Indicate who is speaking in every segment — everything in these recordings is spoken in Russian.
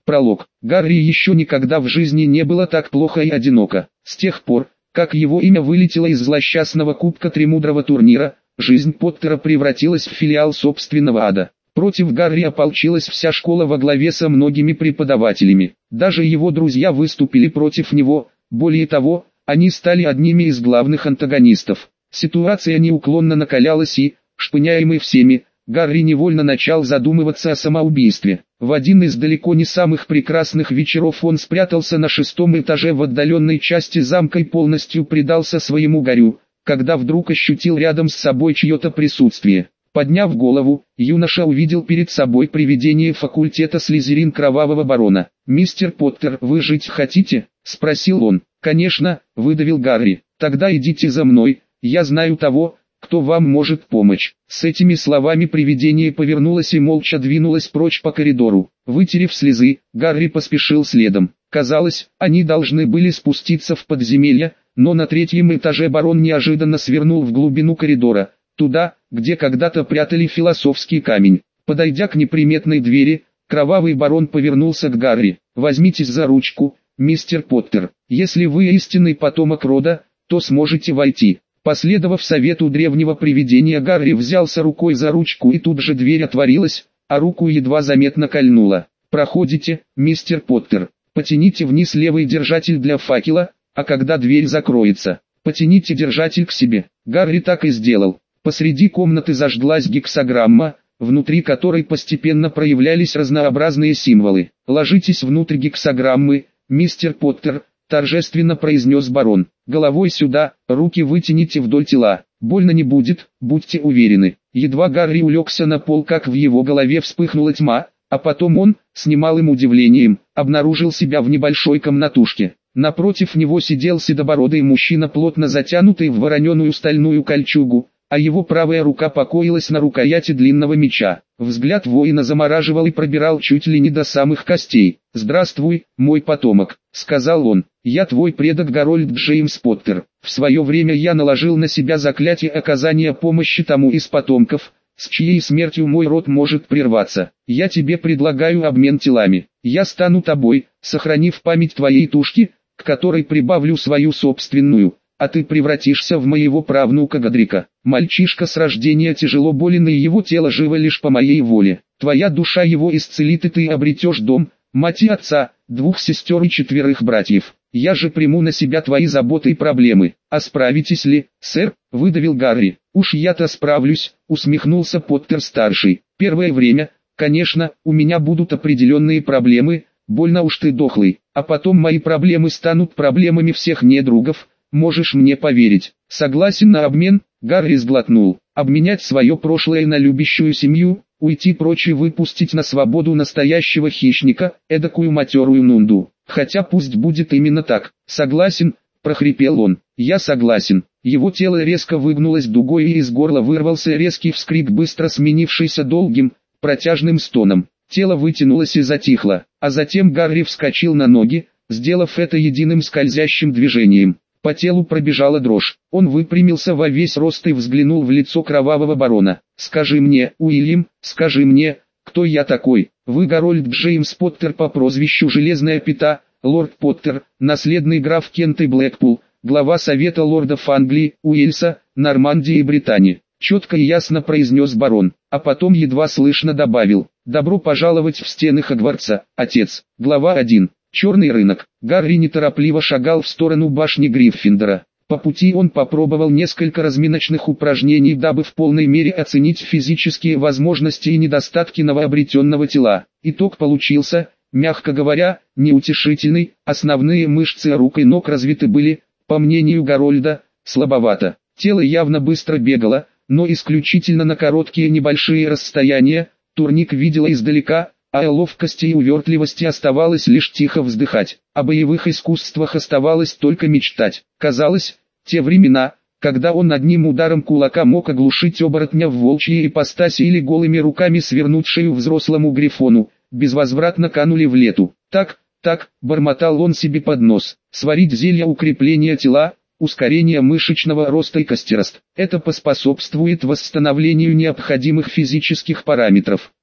Speaker 1: Пролог. Гарри еще никогда в жизни не было так плохо и одиноко. С тех пор, как его имя вылетело из злосчастного Кубка Тремудрого турнира, жизнь Поттера превратилась в филиал собственного ада. Против Гарри ополчилась вся школа во главе со многими преподавателями. Даже его друзья выступили против него, более того, они стали одними из главных антагонистов. Ситуация неуклонно накалялась и, шпыняемый всеми, Гарри невольно начал задумываться о самоубийстве. В один из далеко не самых прекрасных вечеров он спрятался на 6-м этаже в отдаленной части замка и полностью предался своему горю, когда вдруг ощутил рядом с собой чье-то присутствие. Подняв голову, юноша увидел перед собой привидение факультета Слизерин Кровавого Барона. «Мистер Поттер, вы жить хотите?» – спросил он. «Конечно», – выдавил Гарри. «Тогда идите за мной, я знаю того, кто вам может помочь». С этими словами привидение повернулось и молча двинулось прочь по коридору. Вытерев слезы, Гарри поспешил следом. Казалось, они должны были спуститься в подземелье, но на 3-м этаже барон неожиданно свернул в глубину коридора, туда, где когда-то прятали философский камень. Подойдя к неприметной двери, кровавый барон повернулся к Гарри. «Возьмитесь за ручку, мистер Поттер. Если вы истинный потомок рода, то сможете войти». Последовав совету древнего привидения, Гарри взялся рукой за ручку, и тут же дверь отворилась, а руку едва заметно кольнуло. «Проходите, мистер Поттер. Потяните вниз левый держатель для факела, а когда дверь закроется, потяните держатель к себе». Гарри так и сделал. Посреди комнаты зажглась гексаграмма, внутри которой постепенно проявлялись разнообразные символы. «Ложитесь внутрь гексаграммы, мистер Поттер», — торжественно произнес барон. «Головой сюда, руки вытяните вдоль тела. Больно не будет, будьте уверены». Едва Гарри улегся на пол, как в его голове вспыхнула тьма, а потом он, с немалым удивлением, обнаружил себя в небольшой комнатушке. Напротив него сидел седобородый мужчина, плотно затянутый в вороненую стальную кольчугу, а его правая рука покоилась на рукояти длинного меча. Взгляд воина замораживал и пробирал чуть ли не до самых костей. «Здравствуй, мой потомок», — сказал он. «Я твой предок Гарольд Джеймс Поттер. В свое время я наложил на себя заклятие оказания помощи тому из потомков, с чьей смертью мой род может прерваться. Я тебе предлагаю обмен телами. Я стану тобой, сохранив память твоей тушки, к которой прибавлю свою собственную, а ты превратишься в моего правнука Годрика. Мальчишка с рождения тяжело болен, и его тело живо лишь по моей воле. Твоя душа его исцелит, и ты обретешь дом, мать и отца, 2 сестер и 4 братьев. Я же приму на себя твои заботы и проблемы. А справитесь ли, сэр?» — выдавил Гарри. «Уж я-то справлюсь», — усмехнулся Поттер-старший. «Первое время, конечно, у меня будут определенные проблемы, больно уж ты дохлый, а потом мои проблемы станут проблемами всех недругов, можешь мне поверить». «Согласен на обмен?» — Гарри сглотнул. «Обменять свое прошлое на любящую семью, уйти прочь и выпустить на свободу настоящего хищника, эдакую матерую нунду. Хотя пусть будет именно так». «Согласен», — прохрипел он. «Я согласен». Его тело резко выгнулось дугой, и из горла вырвался резкий вскрик, быстро сменившийся долгим, протяжным стоном. Тело вытянулось и затихло, а затем Гарри вскочил на ноги, сделав это единым скользящим движением. По телу пробежала дрожь. Он выпрямился во весь рост и взглянул в лицо кровавого барона. «Скажи мне, Уильям, скажи мне, кто я такой? Вы Гарольд Джеймс Поттер по прозвищу Железная Пята, лорд Поттер, наследный граф Кент и Блэкпул, глава Совета лордов Англии, Уэльса, Нормандии и Британии». Четко и ясно произнес барон, а потом едва слышно добавил: «Добро пожаловать в стены Хогвартса, отец». Глава 1. Черный рынок. Гарри неторопливо шагал в сторону башни Гриффиндора. По пути он попробовал несколько разминочных упражнений, дабы в полной мере оценить физические возможности и недостатки новообретенного тела. Итог получился, мягко говоря, неутешительный. Основные мышцы рук и ног развиты были, по мнению Гарольда, слабовато. Тело явно быстро бегало, но исключительно на короткие небольшие расстояния. Турник видела издалека, а о ловкости и увертливости оставалось лишь тихо вздыхать. О боевых искусствах оставалось только мечтать. Казалось, те времена, когда он одним ударом кулака мог оглушить оборотня в волчьей ипостаси или голыми руками свернуть шею взрослому грифону, безвозвратно канули в лету. Так, бормотал он себе под нос. Сварить зелье укрепления тела, ускорение мышечного роста и костерост. Это поспособствует восстановлению необходимых физических параметров.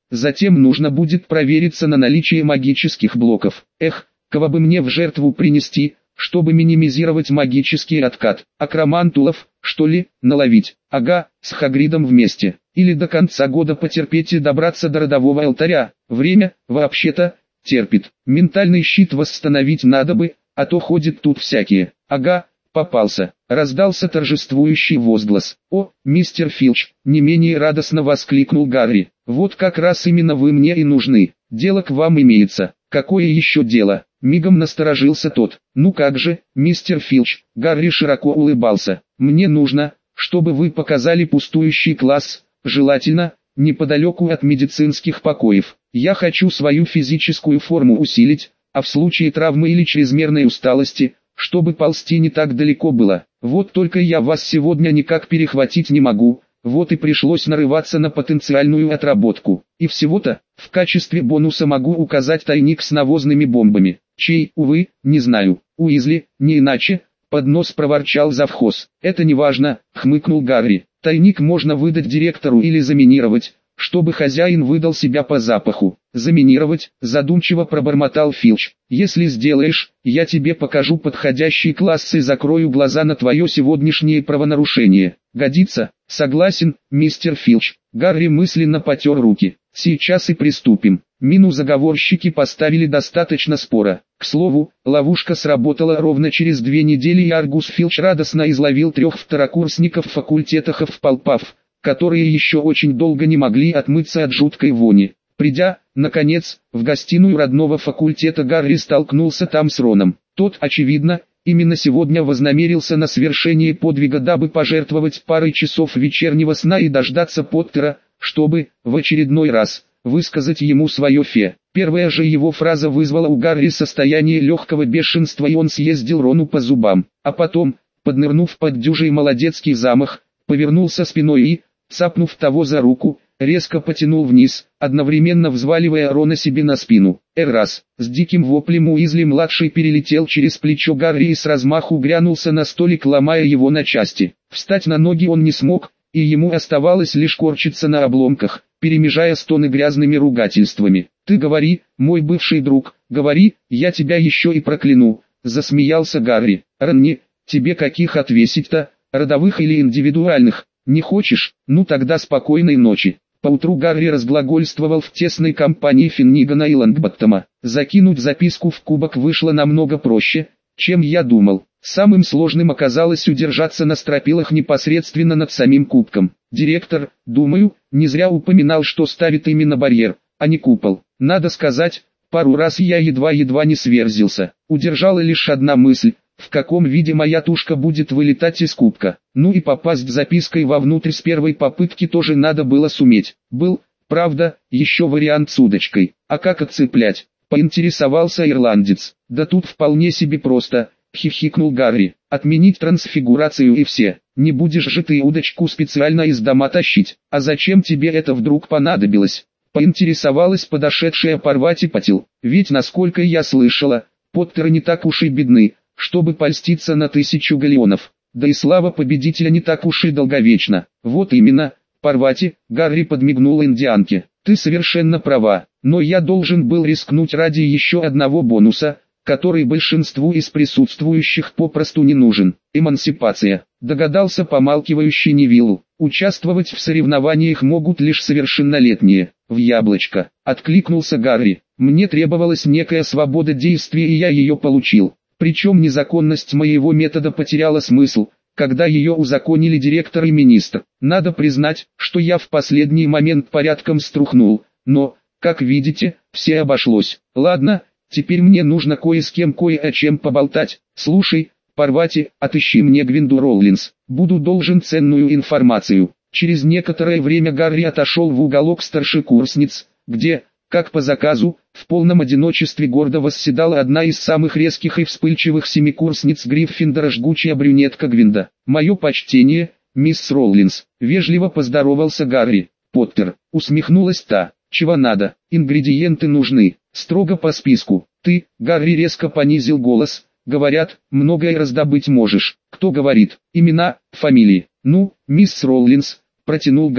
Speaker 1: затем нужно будет провериться на наличие магических блоков. Эх, кого бы мне в жертву принести, чтобы минимизировать магический откат. Акромантулов, что ли, наловить? Ага, с Хагридом вместе. Или до конца года потерпеть и добраться до родового алтаря. Время, вообще-то, терпит. Ментальный щит восстановить надо бы, а то ходят тут всякие. Ага, попался. Раздался торжествующий возглас. «О, мистер Филч!» — не менее радостно воскликнул Гарри. «Вот как раз именно вы мне и нужны. Дело к вам имеется». «Какое еще дело?» — мигом насторожился тот. «Ну как же, мистер Филч!» — Гарри широко улыбался. «Мне нужно, чтобы вы показали пустующий класс, желательно, неподалеку от медицинских покоев. Я хочу свою физическую форму усилить, а в случае травмы или чрезмерной усталости, чтобы ползти не так далеко было. Вот только я вас сегодня никак перехватить не могу, вот и пришлось нарываться на потенциальную отработку. И всего-то, в качестве бонуса могу указать тайник с навозными бомбами. Чей, увы, не знаю. Уизли, не иначе, под нос проворчал завхоз. Это не важно, хмыкнул Гарри. Тайник можно выдать директору или заминировать, чтобы хозяин выдал себя по запаху. Заминировать, задумчиво пробормотал Филч. Если сделаешь, я тебе покажу подходящий класс и закрою глаза на твое сегодняшнее правонарушение. Годится? Согласен, мистер Филч. Гарри мысленно потер руки. Сейчас и приступим. Мину заговорщики поставили достаточно спора. К слову, ловушка сработала ровно через 2 недели, и Аргус Филч радостно изловил 3 второкурсников факультета Хавпалпаф, которые еще очень долго не могли отмыться от жуткой вони. Придя, наконец, в гостиную родного факультета, Гарри столкнулся там с Роном. Тот, очевидно, именно сегодня вознамерился на совершение подвига, дабы пожертвовать парой часов вечернего сна и дождаться Поттера, чтобы, в очередной раз, высказать ему свое фе. Первая же его фраза вызвала у Гарри состояние легкого бешенства, и он съездил Рону по зубам. А потом, поднырнув под дюжий молодецкий замах, повернулся спиной и, цапнув того за руку, резко потянул вниз, одновременно взваливая Рона себе на спину. Раз, с диким воплем Уизли-младший перелетел через плечо Гарри и с размаху грянулся на столик, ломая его на части. Встать на ноги он не смог, и ему оставалось лишь корчиться на обломках, перемежая стоны грязными ругательствами. «Ты говори, мой бывший друг, говори, я тебя еще и прокляну», — засмеялся Гарри. «Ронни, тебе каких отвесить-то, родовых или индивидуальных? Не хочешь? Ну тогда спокойной ночи». Поутру Гарри разглагольствовал в тесной компании Финнигана и Лонгботтома. Закинуть записку в кубок вышло намного проще, чем я думал. Самым сложным оказалось удержаться на стропилах непосредственно над самим кубком. Директор, думаю, не зря упоминал, что ставит именно барьер, а не купол. Надо сказать, пару раз я едва-едва не сверзился. Удержала лишь одна мысль: в каком виде моя тушка будет вылетать из кубка. Ну и попасть запиской вовнутрь с первой попытки тоже надо было суметь. Был, правда, еще вариант с удочкой. А как отцеплять? Поинтересовался ирландец. Да тут вполне себе просто, хихикнул Гарри. Отменить трансфигурацию и все. Не будешь же ты удочку специально из дома тащить. А зачем тебе это вдруг понадобилось? Поинтересовалась подошедшая Парвати Патил. Ведь, насколько я слышала, Поттеры не так уж и бедны, чтобы польститься на 1000 галеонов. Да и слава победителя не так уж и долговечна. Вот именно, Парвати, Гарри подмигнул индианке. Ты совершенно права, но я должен был рискнуть ради еще одного бонуса, который большинству из присутствующих попросту не нужен. Эмансипация. Догадался помалкивающий Невиллу. Участвовать в соревнованиях могут лишь совершеннолетние. В яблочко. Откликнулся Гарри. Мне требовалась некая свобода действий, и я ее получил. Причем незаконность моего метода потеряла смысл, когда ее узаконили директор и министр. Надо признать, что я в последний момент порядком струхнул, но, как видите, все обошлось. Ладно, теперь мне нужно кое с кем кое о чем поболтать. Слушай, Парвати, отыщи мне Гвинду Роулинс, буду должен ценную информацию. Через некоторое время Гарри отошел в уголок старшекурсниц, где, как по заказу, в полном одиночестве гордо восседала одна из самых резких и вспыльчивых семикурсниц Гриффиндора, жгучая брюнетка Гвинда. «Мое почтение, мисс Роулинс», — вежливо поздоровался Гарри. «Поттер», — усмехнулась та. «Чего надо? Ингредиенты нужны, строго по списку». «Ты», — Гарри резко понизил голос, — «говорят, многое раздобыть можешь». «Кто говорит? Имена, фамилии?» «Ну, мисс Роулинс», — протянул Гарри.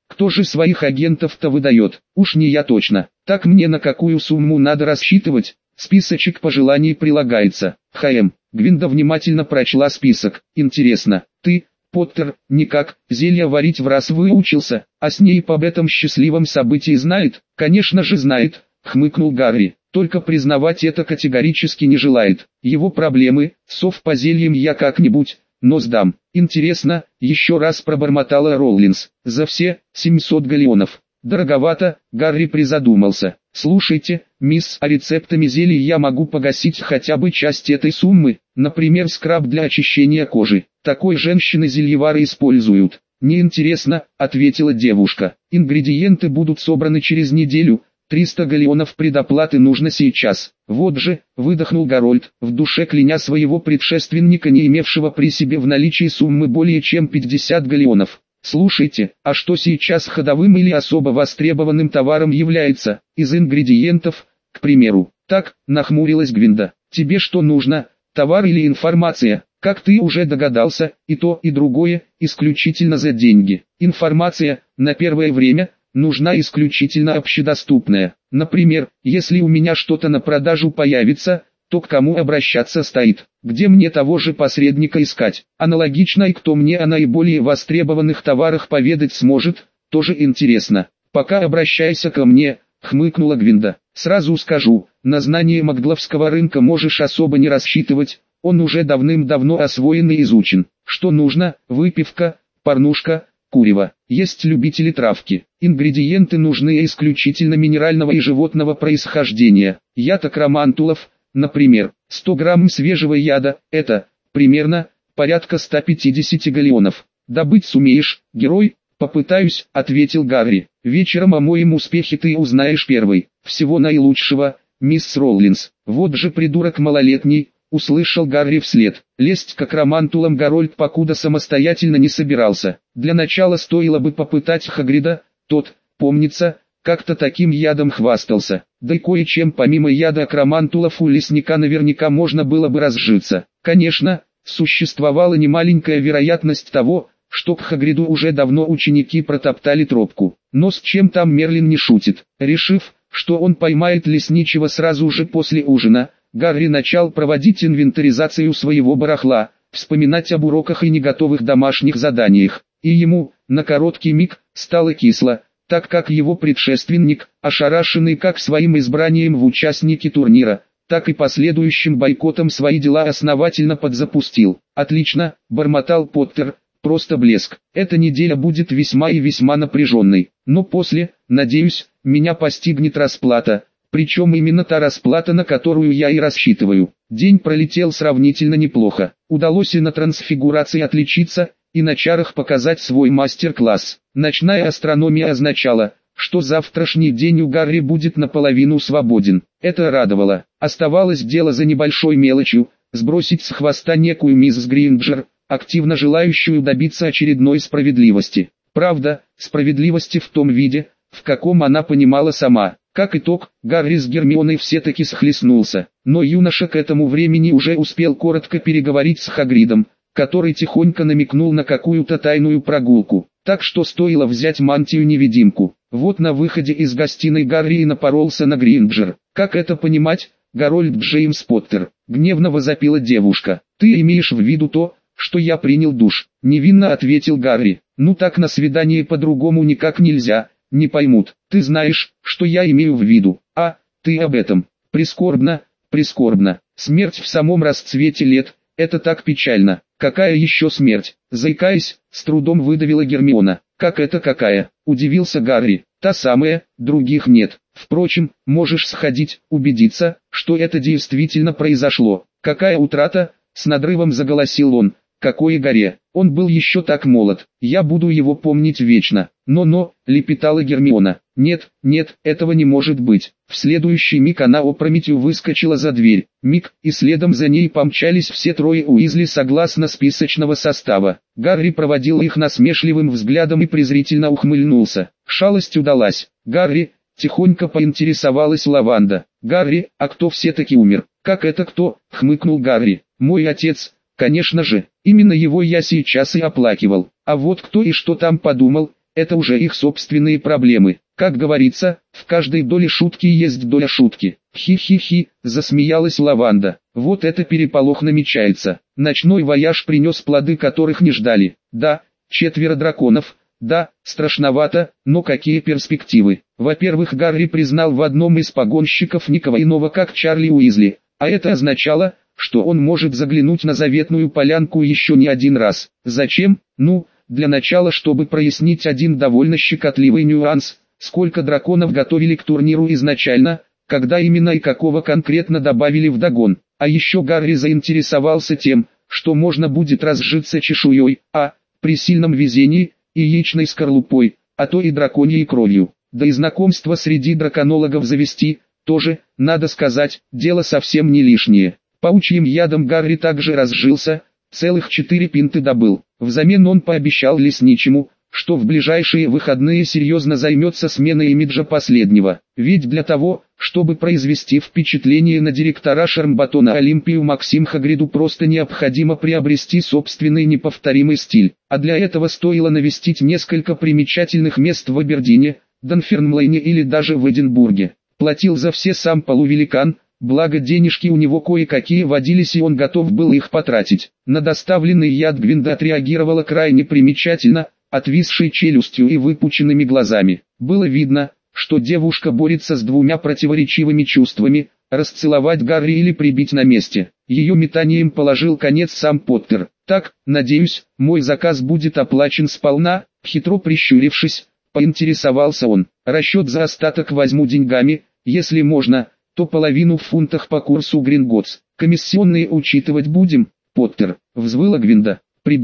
Speaker 1: Кто же своих агентов-то выдает? Уж не я точно. Так мне на какую сумму надо рассчитывать? Списочек пожеланий прилагается. ХМ. Гвинда внимательно прочла список. Интересно, ты, Поттер, никак, зелья варить в раз выучился, а с ней об этом счастливом событии знает? Конечно же знает, хмыкнул Гарри. Только признавать это категорически не желает. Его проблемы, сов по зельям я как-нибудь, но сдам. Интересно, еще раз пробормотала Роулинс. За все 700 галлеонов. Дороговато, Гарри призадумался. Слушайте, мисс, а рецептами зелий я могу погасить хотя бы часть этой суммы, например, скраб для очищения кожи. Такой женщины-зельевары используют. Неинтересно, ответила девушка. Ингредиенты будут собраны через неделю. 300 галлеонов предоплаты нужно сейчас. Вот же, выдохнул Гарольд, в душе кляня своего предшественника, не имевшего при себе в наличии суммы более чем 50 галлеонов. Слушайте, а что сейчас ходовым или особо востребованным товаром является, из ингредиентов, к примеру? Так, нахмурилась Гвинда. Тебе что нужно, товар или информация? Как ты уже догадался, и то, и другое, исключительно за деньги. Информация, на первое время, нужна исключительно общедоступная. Например, если у меня что-то на продажу появится, то к кому обращаться стоит, где мне того же посредника искать. Аналогично и кто мне о наиболее востребованных товарах поведать сможет, тоже интересно. Пока обращайся ко мне, хмыкнула Гвинда. Сразу скажу, на знание Макдловского рынка можешь особо не рассчитывать, он уже давным-давно освоен и изучен. Что нужно? Выпивка, порнушка, курево. Есть любители травки. Ингредиенты нужны исключительно минерального и животного происхождения. Яд акромантулов, например, 100 грамм свежего яда, это, примерно, порядка 150 галлеонов. Добыть сумеешь, герой? Попытаюсь, ответил Гарри. Вечером о моем успехе ты узнаешь первый. Всего наилучшего, мисс Роулинс. Вот же придурок малолетний, услышал Гарри вслед. Лезть к акромантулам Гарольд покуда самостоятельно не собирался. Для начала стоило бы попытать Хагрида, тот, помнится, как-то таким ядом хвастался. Да и кое-чем помимо яда акромантулов у лесника наверняка можно было бы разжиться. Конечно, существовала немаленькая вероятность того, что к Хагриду уже давно ученики протоптали тропку. Но с чем там Мерлин не шутит. Решив, что он поймает лесничего сразу же после ужина, Гарри начал проводить инвентаризацию своего барахла, вспоминать об уроках и неготовых домашних заданиях. И ему, на короткий миг, стало кисло, так как его предшественник, ошарашенный как своим избранием в участники турнира, так и последующим бойкотом свои дела основательно подзапустил. «Отлично», — бормотал Поттер, — «просто блеск. Эта неделя будет весьма и весьма напряженной. Но после, надеюсь, меня постигнет расплата, причем именно та расплата, на которую я и рассчитываю». День пролетел сравнительно неплохо. Удалось и на трансфигурации отличиться, и на чарах показать свой мастер-класс. Ночная астрономия означала, что завтрашний день у Гарри будет наполовину свободен. Это радовало. Оставалось дело за небольшой мелочью, сбросить с хвоста некую мисс Гринджер, активно желающую добиться очередной справедливости. Правда, справедливости в том виде, в каком она понимала сама. Как итог, Гарри с Гермионой все-таки схлестнулся, но юноша к этому времени уже успел коротко переговорить с Хагридом, который тихонько намекнул на какую-то тайную прогулку, так что стоило взять мантию-невидимку. Вот на выходе из гостиной Гарри и напоролся на Гринджер. «Как это понимать, Гарольд Джеймс Поттер?» — гневно возопила девушка. «Ты имеешь в виду то, что я принял душ?» — невинно ответил Гарри. «Ну так на свидание по-другому никак нельзя, не поймут. Ты знаешь, что я имею в виду. А, ты об этом. Прискорбно, прискорбно. Смерть в самом расцвете лет, это так печально». «Какая еще смерть?» — заикаясь, с трудом выдавила Гермиона. «Как это какая?» — удивился Гарри. «Та самая, других нет. Впрочем, можешь сходить, убедиться, что это действительно произошло». «Какая утрата?» — с надрывом заголосил он. «Какое горе! Он был еще так молод, я буду его помнить вечно». «Но», — лепетала Гермиона. «Нет, нет, этого не может быть». В следующий миг она опрометью выскочила за дверь. Миг, и следом за ней помчались все трое Уизли согласно списочного состава. Гарри проводил их насмешливым взглядом и презрительно ухмыльнулся. Шалость удалась. «Гарри», — тихонько поинтересовалась Лаванда. «Гарри, а кто все-таки умер?» «Как это кто?» — хмыкнул Гарри. «Мой отец». «Конечно же, именно его я сейчас и оплакивал. А вот кто и что там подумал, это уже их собственные проблемы. Как говорится, в каждой доле шутки есть доля шутки. Хи-хи-хи, засмеялась Лаванда. Вот это переполох намечается. Ночной вояж принес плоды, которых не ждали. Да, 4 драконов. Да, страшновато, но какие перспективы. Во-первых, Гарри признал в одном из погонщиков никого иного, как Чарли Уизли. А это означало, что он может заглянуть на заветную полянку еще не один раз. Зачем? Ну, для начала, чтобы прояснить один довольно щекотливый нюанс. Сколько драконов готовили к турниру изначально, когда именно и какого конкретно добавили вдогон. А еще Гарри заинтересовался тем, что можно будет разжиться чешуей, при сильном везении, и яичной скорлупой, а то и драконьей кровью. Да и знакомство среди драконологов завести, тоже, надо сказать, дело совсем не лишнее. Паучьим ядом Гарри также разжился, целых 4 пинты добыл. Взамен он пообещал лесничему, что в ближайшие выходные серьезно займется сменой имиджа последнего. Ведь для того, чтобы произвести впечатление на директора Шармбатона Олимпию Максим Хагриду просто необходимо приобрести собственный неповторимый стиль. А для этого стоило навестить несколько примечательных мест в Абердине, Дунфермлейне или даже в Эдинбурге. Платил за все сам полувеликан, благо денежки у него кое-какие водились и он готов был их потратить. На доставленный яд Гвинда отреагировала крайне примечательно, отвисшей челюстью и выпученными глазами. Было видно, что девушка борется с двумя противоречивыми чувствами, расцеловать Гарри или прибить на месте. Ее метанием положил конец сам Поттер. «Так, надеюсь, мой заказ будет оплачен сполна», хитро прищурившись, поинтересовался он. «Расчет за остаток возьму деньгами, если можно, то половину в фунтах по курсу Гринготс. Комиссионные учитывать будем, Поттер», взвыла Гвинда.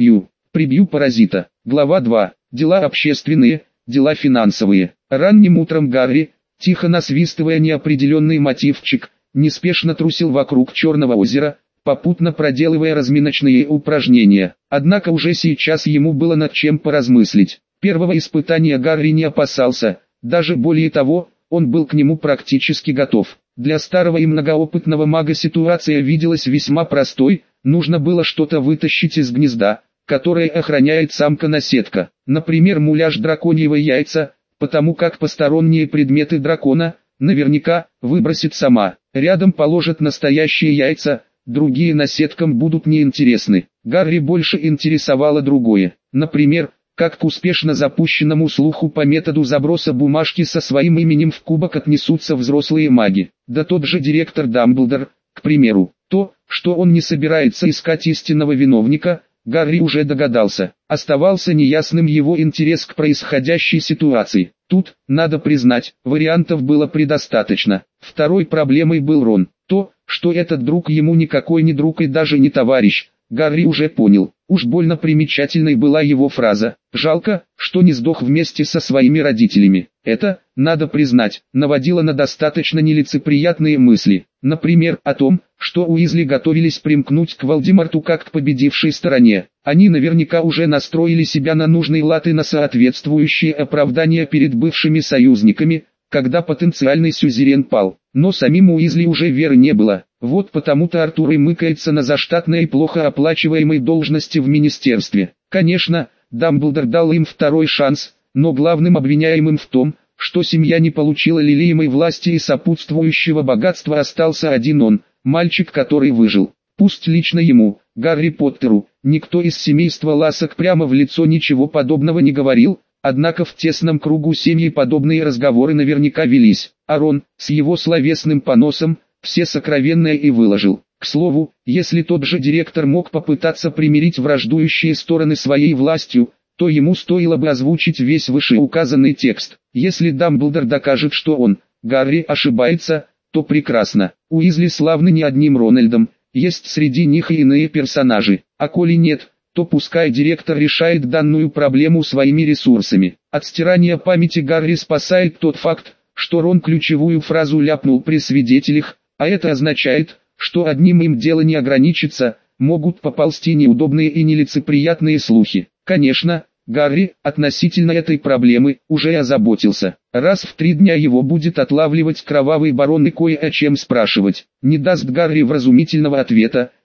Speaker 1: Прибью паразита». Глава 2. Дела общественные, дела финансовые. Ранним утром Гарри, тихо насвистывая неопределенный мотивчик, неспешно трусил вокруг Черного озера, попутно проделывая разминочные упражнения. Однако уже сейчас ему было над чем поразмыслить. Первого испытания Гарри не опасался, даже более того, он был к нему практически готов. Для старого и многоопытного мага ситуация виделась весьма простой, нужно было что-то вытащить из гнезда, которое охраняет самка-наседка. Например, муляж драконьего яйца, потому как посторонние предметы дракона, наверняка, выбросит сама. Рядом положат настоящие яйца, другие наседкам будут неинтересны. Гарри больше интересовало другое. Например, как к успешно запущенному слуху по методу заброса бумажки со своим именем в кубок отнесутся взрослые маги. Да тот же директор Дамблдор, к примеру. То, что он не собирается искать истинного виновника, Гарри уже догадался. Оставался неясным его интерес к происходящей ситуации. Тут, надо признать, вариантов было предостаточно. Второй проблемой был Рон. То, что этот друг ему никакой не друг и даже не товарищ, Гарри уже понял. Уж больно примечательной была его фраза «Жалко, что не сдох вместе со своими родителями». Это, надо признать, наводило на достаточно нелицеприятные мысли. Например, о том, что Уизли готовились примкнуть к Волдеморту как к победившей стороне. Они наверняка уже настроили себя на нужный лад и на соответствующие оправдания перед бывшими союзниками, когда потенциальный сюзерен пал. Но самим Уизли уже веры не было. Вот потому-то Артур и мыкается на заштатной и плохо оплачиваемой должности в министерстве. Конечно, Дамблдор дал им второй шанс, но главным обвиняемым в том, что семья не получила лелеемой власти и сопутствующего богатства остался один он, мальчик, который выжил. Пусть лично ему, Гарри Поттеру, никто из семейства Лассок прямо в лицо ничего подобного не говорил, однако в тесном кругу семьи подобные разговоры наверняка велись. А Рон, с его словесным поносом, все сокровенное и выложил. К слову, если тот же директор мог попытаться примирить враждующие стороны своей властью, то ему стоило бы озвучить весь вышеуказанный текст. Если Дамблдор докажет, что он, Гарри, ошибается, то прекрасно. Уизли славны не одним Рональдом, есть среди них и иные персонажи. А коли нет, то пускай директор решает данную проблему своими ресурсами. От стирания памяти Гарри спасает тот факт, что Рон ключевую фразу ляпнул при свидетелях, а это означает, что одним им дело не ограничится, могут поползти неудобные и нелицеприятные слухи. Конечно, Гарри, относительно этой проблемы, уже озаботился. Раз в 3 дня его будет отлавливать кровавый барон и кое о чем спрашивать. Не даст Гарри вразумительного ответа,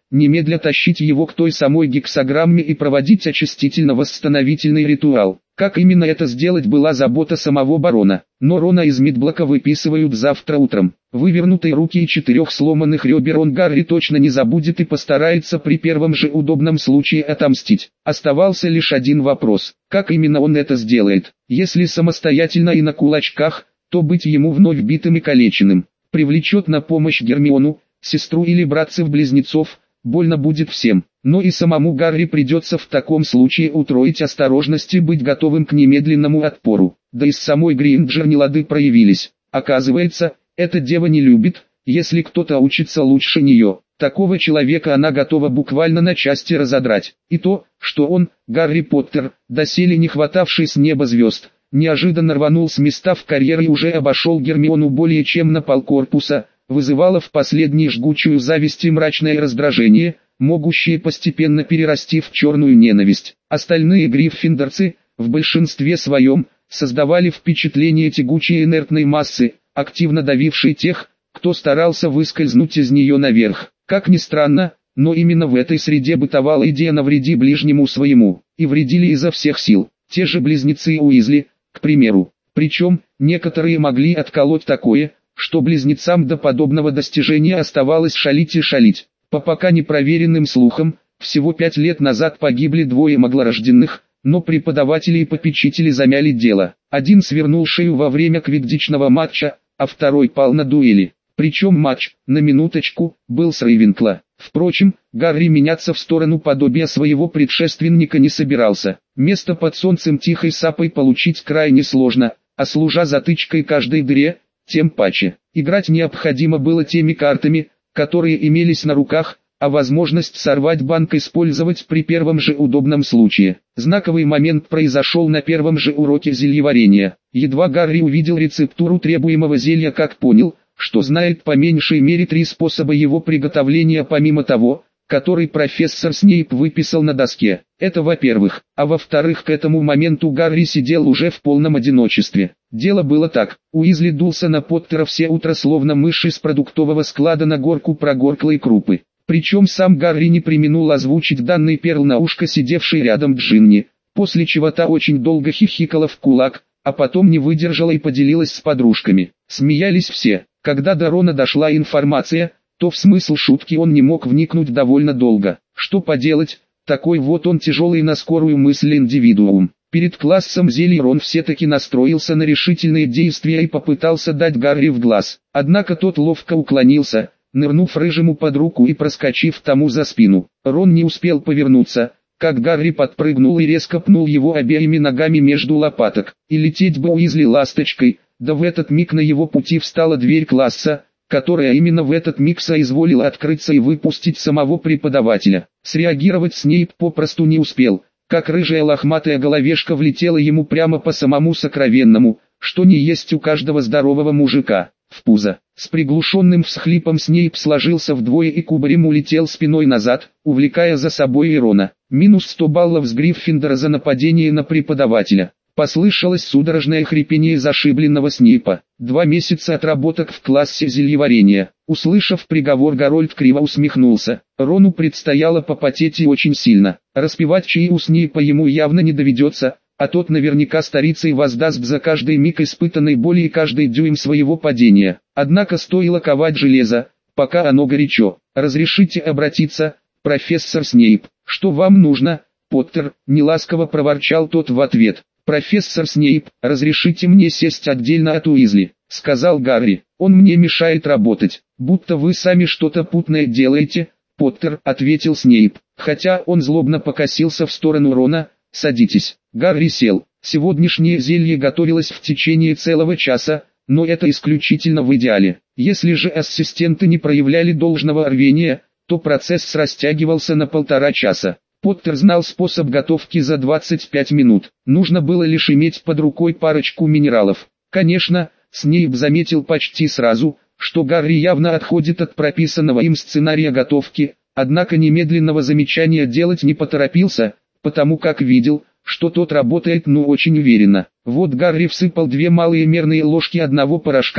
Speaker 1: немедля тащить его к той самой гексаграмме и проводить очистительно-восстановительный ритуал. Как именно это сделать, была забота самого барона. Но Рона из медблока выписывают завтра утром. Вывернутые руки и 4 сломанных ребер он Гарри точно не забудет и постарается при первом же удобном случае отомстить. Оставался лишь один вопрос: как именно он это сделает? Если самостоятельно и на кулачках, то быть ему вновь битым и калеченным. Привлечет на помощь Гермиону, сестру или братцев-близнецов, больно будет всем. Но и самому Гарри придется в таком случае утроить осторожность и быть готовым к немедленному отпору. Да и с самой Грейнджер нелады проявились. Оказывается, эта дева не любит, если кто-то учится лучше нее. Такого человека она готова буквально на части разодрать. И то, что он, Гарри Поттер, доселе не хватавший с неба звезд, неожиданно рванул с места в карьере и уже обошел Гермиону более чем на полкорпуса, вызывало в последней жгучую зависть и мрачное раздражение, могущие постепенно перерасти в черную ненависть. Остальные гриффиндорцы, в большинстве своем, создавали впечатление тягучей инертной массы, активно давившей тех, кто старался выскользнуть из нее наверх. Как ни странно, но именно в этой среде бытовала идея «навреди ближнему своему», и вредили изо всех сил. Те же близнецы Уизли, к примеру. Причем, некоторые могли отколоть такое, что близнецам до подобного достижения оставалось шалить и шалить. По пока непроверенным слухам, всего 5 лет назад погибли 2 маглорожденных, но преподаватели и попечители замяли дело. Один свернул шею во время квиддичного матча, а второй пал на дуэли. Причем матч, на минуточку, был с Рейвенкла. Впрочем, Гарри меняться в сторону подобия своего предшественника не собирался. Место под солнцем тихой сапой получить крайне сложно, а служа затычкой каждой дыре, тем паче. Играть необходимо было теми картами, которые имелись на руках, а возможность сорвать банк использовать при первом же удобном случае. Знаковый момент произошел на первом же уроке зельеварения. Едва Гарри увидел рецептуру требуемого зелья, как понял, что знает по меньшей мере 3 способа его приготовления помимо того, который профессор Снейп выписал на доске. Это во-первых. А во-вторых, к этому моменту Гарри сидел уже в полном одиночестве. Дело было так: Уизли дулся на Поттера все утро словно мышь из продуктового склада на горку прогорклой крупы. Причем сам Гарри не преминул озвучить данный перл на ушко сидевшей рядом Джинни, после чего та очень долго хихикала в кулак, а потом не выдержала и поделилась с подружками. Смеялись все. Когда до Рона дошла информация, то в смысл шутки он не мог вникнуть довольно долго. Что поделать, такой вот он тяжелый на скорую мысль индивидуум. Перед классом зелий Рон все-таки настроился на решительные действия и попытался дать Гарри в глаз. Однако тот ловко уклонился, нырнув рыжему под руку и проскочив тому за спину. Рон не успел повернуться, как Гарри подпрыгнул и резко пнул его обеими ногами между лопаток. И лететь бы Уизли ласточкой, да в этот миг на его пути встала дверь класса, которая именно в этот миг соизволила открыться и выпустить самого преподавателя. Среагировать Снейп попросту не успел, как рыжая лохматая головешка влетела ему прямо по самому сокровенному, что не есть у каждого здорового мужика, в пузо. С приглушенным всхлипом Снейп сложился вдвое и кубарем улетел спиной назад, увлекая за собой и Рона. Минус 100 баллов с Гриффиндора за нападение на преподавателя. Послышалось судорожное хрипение зашибленного Снейпа. 2 месяца отработок в классе зельеварения. Услышав приговор, Гарольд криво усмехнулся. Рону предстояло попотеть и очень сильно. Распевать чаи у Снейпа ему явно не доведется, а тот наверняка старицей воздаст за каждый миг испытанной боли и каждый дюйм своего падения. Однако стоило ковать железо, пока оно горячо. «Разрешите обратиться, профессор Снейп? Что вам нужно, Поттер?» — неласково проворчал тот в ответ. «Профессор Снейп, разрешите мне сесть отдельно от Уизли», — сказал Гарри. «Он мне мешает работать». «Будто вы сами что-то путное делаете, Поттер», — ответил Снейп. Хотя он злобно покосился в сторону Рона. «Садитесь». Гарри сел. Сегодняшнее зелье готовилось в течение целого часа, но это исключительно в идеале. Если же ассистенты не проявляли должного рвения, то процесс растягивался на 1,5 часа. Поттер знал способ готовки за 25 минут. Нужно было лишь иметь под рукой парочку минералов. Конечно, Снейп заметил почти сразу, что Гарри явно отходит от прописанного им сценария готовки, однако немедленного замечания делать не поторопился, потому как видел, что тот работает очень уверенно. Вот Гарри всыпал 2 малые мерные ложки одного порошка,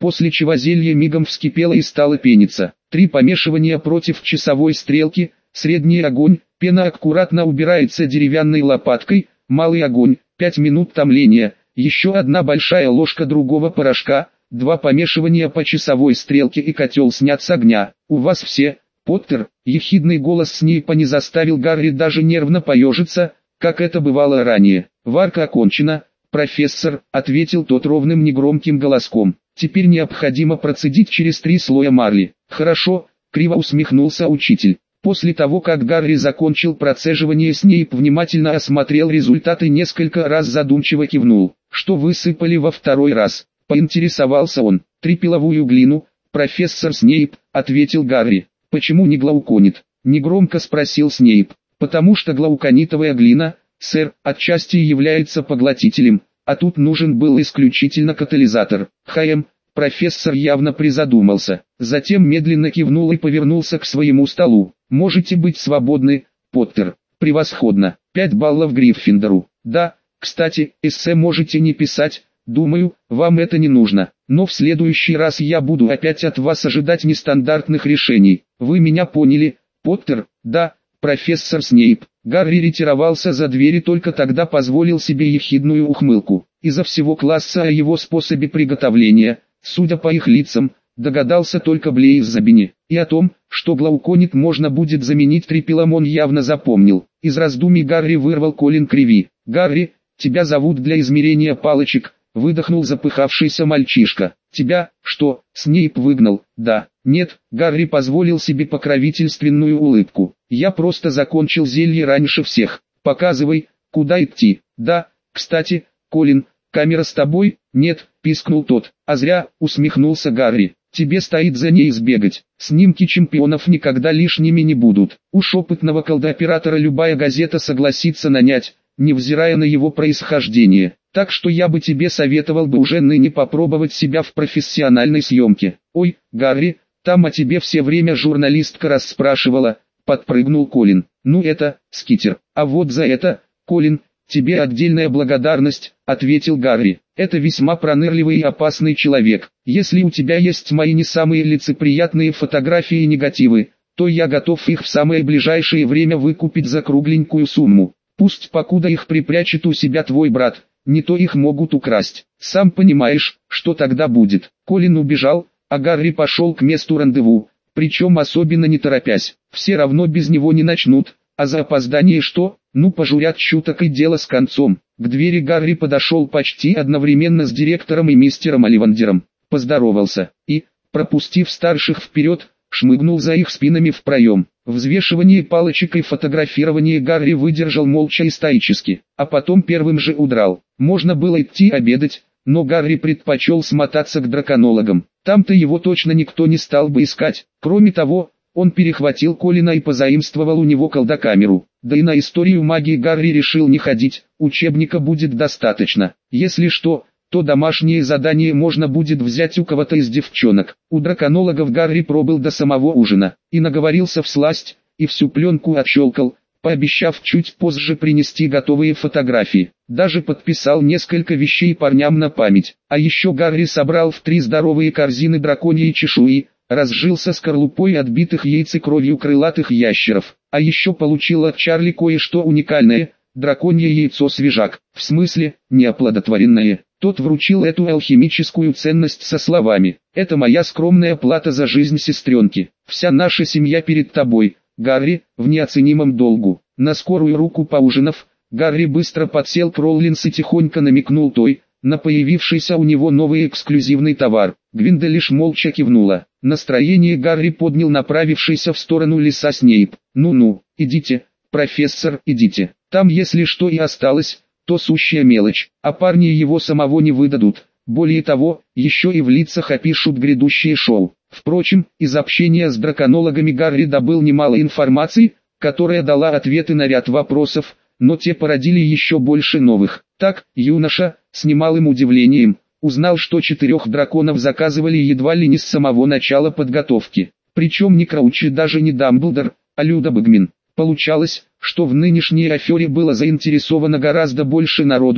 Speaker 1: после чего зелье мигом вскипело и стало пениться. 3 помешивания против часовой стрелки, средний огонь, пена аккуратно убирается деревянной лопаткой, малый огонь, 5 минут томления, еще 1 большая ложка другого порошка, 2 помешивания по часовой стрелке и котел снят с огня. У вас все, Поттер, ехидный голос Снейпа не заставил Гарри даже нервно поежиться, как это бывало ранее. Варка окончена, профессор, ответил тот ровным негромким голоском. Теперь необходимо процедить через 3 слоя марли. Хорошо, криво усмехнулся учитель. После того, как Гарри закончил процеживание, Снейп внимательно осмотрел результаты и несколько раз задумчиво кивнул. Что высыпали во 2-й раз? Поинтересовался он. 3 пиловую глину, профессор Снейп, ответил Гарри. Почему не глауконит? Негромко спросил Снейп. Потому что глауконитовая глина, сэр, отчасти является поглотителем, а тут нужен был исключительно катализатор. Профессор явно призадумался, затем медленно кивнул и повернулся к своему столу. Можете быть свободны, Поттер. Превосходно. 5 баллов Гриффиндору. Да, кстати, эссе можете не писать, думаю, вам это не нужно. Но в следующий раз я буду опять от вас ожидать нестандартных решений. Вы меня поняли, Поттер? Да, профессор Снейп. Гарри ретировался за дверь и только тогда позволил себе ехидную ухмылку. Изо всего класса о его способе приготовления, судя по их лицам, догадался только Блейз Забини. И о том, что глауконит можно будет заменить трипилом, он явно запомнил. Из раздумий Гарри вырвал Колин Криви. «Гарри, тебя зовут для измерения палочек», — выдохнул запыхавшийся мальчишка. «Тебя, что, Снейп выгнал?» «Да». «Нет», — Гарри позволил себе покровительственную улыбку. «Я просто закончил зелье раньше всех. Показывай, куда идти». «Да, кстати, Колин, камера с тобой?» «Нет», — пискнул тот. «А зря», — усмехнулся Гарри. «Тебе стоит за ней сбегать. Снимки чемпионов никогда лишними не будут. Уж опытного колдооператора любая газета согласится нанять, невзирая на его происхождение. Так что я бы тебе советовал бы уже ныне попробовать себя в профессиональной съемке». «Ой, Гарри, там о тебе все время журналистка расспрашивала», — подпрыгнул Колин. «Ну это, скитер. А вот за это, Колин, тебе отдельная благодарность», — ответил Гарри. «Это весьма пронырливый и опасный человек. Если у тебя есть мои не самые лицеприятные фотографии и негативы, то я готов их в самое ближайшее время выкупить за кругленькую сумму. Пусть покуда их припрячет у себя твой брат, не то их могут украсть. Сам понимаешь, что тогда будет». Колин убежал, а Гарри пошел к месту рандеву, причем особенно не торопясь. Все равно без него не начнут, а за опоздание что? Ну пожурят чуток и дело с концом. К двери Гарри подошел почти одновременно с директором и мистером Оливандером. Поздоровался и, пропустив старших вперед, шмыгнул за их спинами в проем. Взвешивание палочек и фотографирование Гарри выдержал молча и стоически, а потом первым же удрал. Можно было идти обедать, но Гарри предпочел смотаться к драконологам. Там-то его точно никто не стал бы искать. Кроме того, он перехватил Колина и позаимствовал у него колдокамеру. Да и на историю магии Гарри решил не ходить, учебника будет достаточно. Если что, то домашнее задание можно будет взять у кого-то из девчонок. У драконологов Гарри пробыл до самого ужина, и наговорился всласть, и всю пленку отщелкал, пообещав чуть позже принести готовые фотографии. Даже подписал несколько вещей парням на память. А еще Гарри собрал в 3 здоровые корзины драконьей чешуи, разжился скорлупой отбитых яиц и кровью крылатых ящеров. А еще получил от Чарли кое-что уникальное – драконье яйцо-свежак, в смысле, неоплодотворенное. Тот вручил эту алхимическую ценность со словами: «Это моя скромная плата за жизнь сестренки. Вся наша семья перед тобой, Гарри, в неоценимом долгу». На скорую руку поужинав, Гарри быстро подсел к Роулинс и тихонько намекнул той на появившийся у него новый эксклюзивный товар. Гвинда лишь молча кивнула. Настроение Гарри поднял направившийся в сторону леса Снейп. «Ну-ну, идите, профессор, идите. Там если что и осталось, то сущая мелочь, а парни его самого не выдадут. Более того, еще и в лицах опишут грядущее шоу». Впрочем, из общения с драконологами Гарри добыл немало информации, которая дала ответы на ряд вопросов, но те породили еще больше новых. Так, юноша, с немалым удивлением, узнал, что 4 драконов заказывали едва ли не с самого начала подготовки. Причем не Краучи, даже не Дамблдор, а Люда Багмин. Получалось, что в нынешней афере было заинтересовано гораздо больше народу,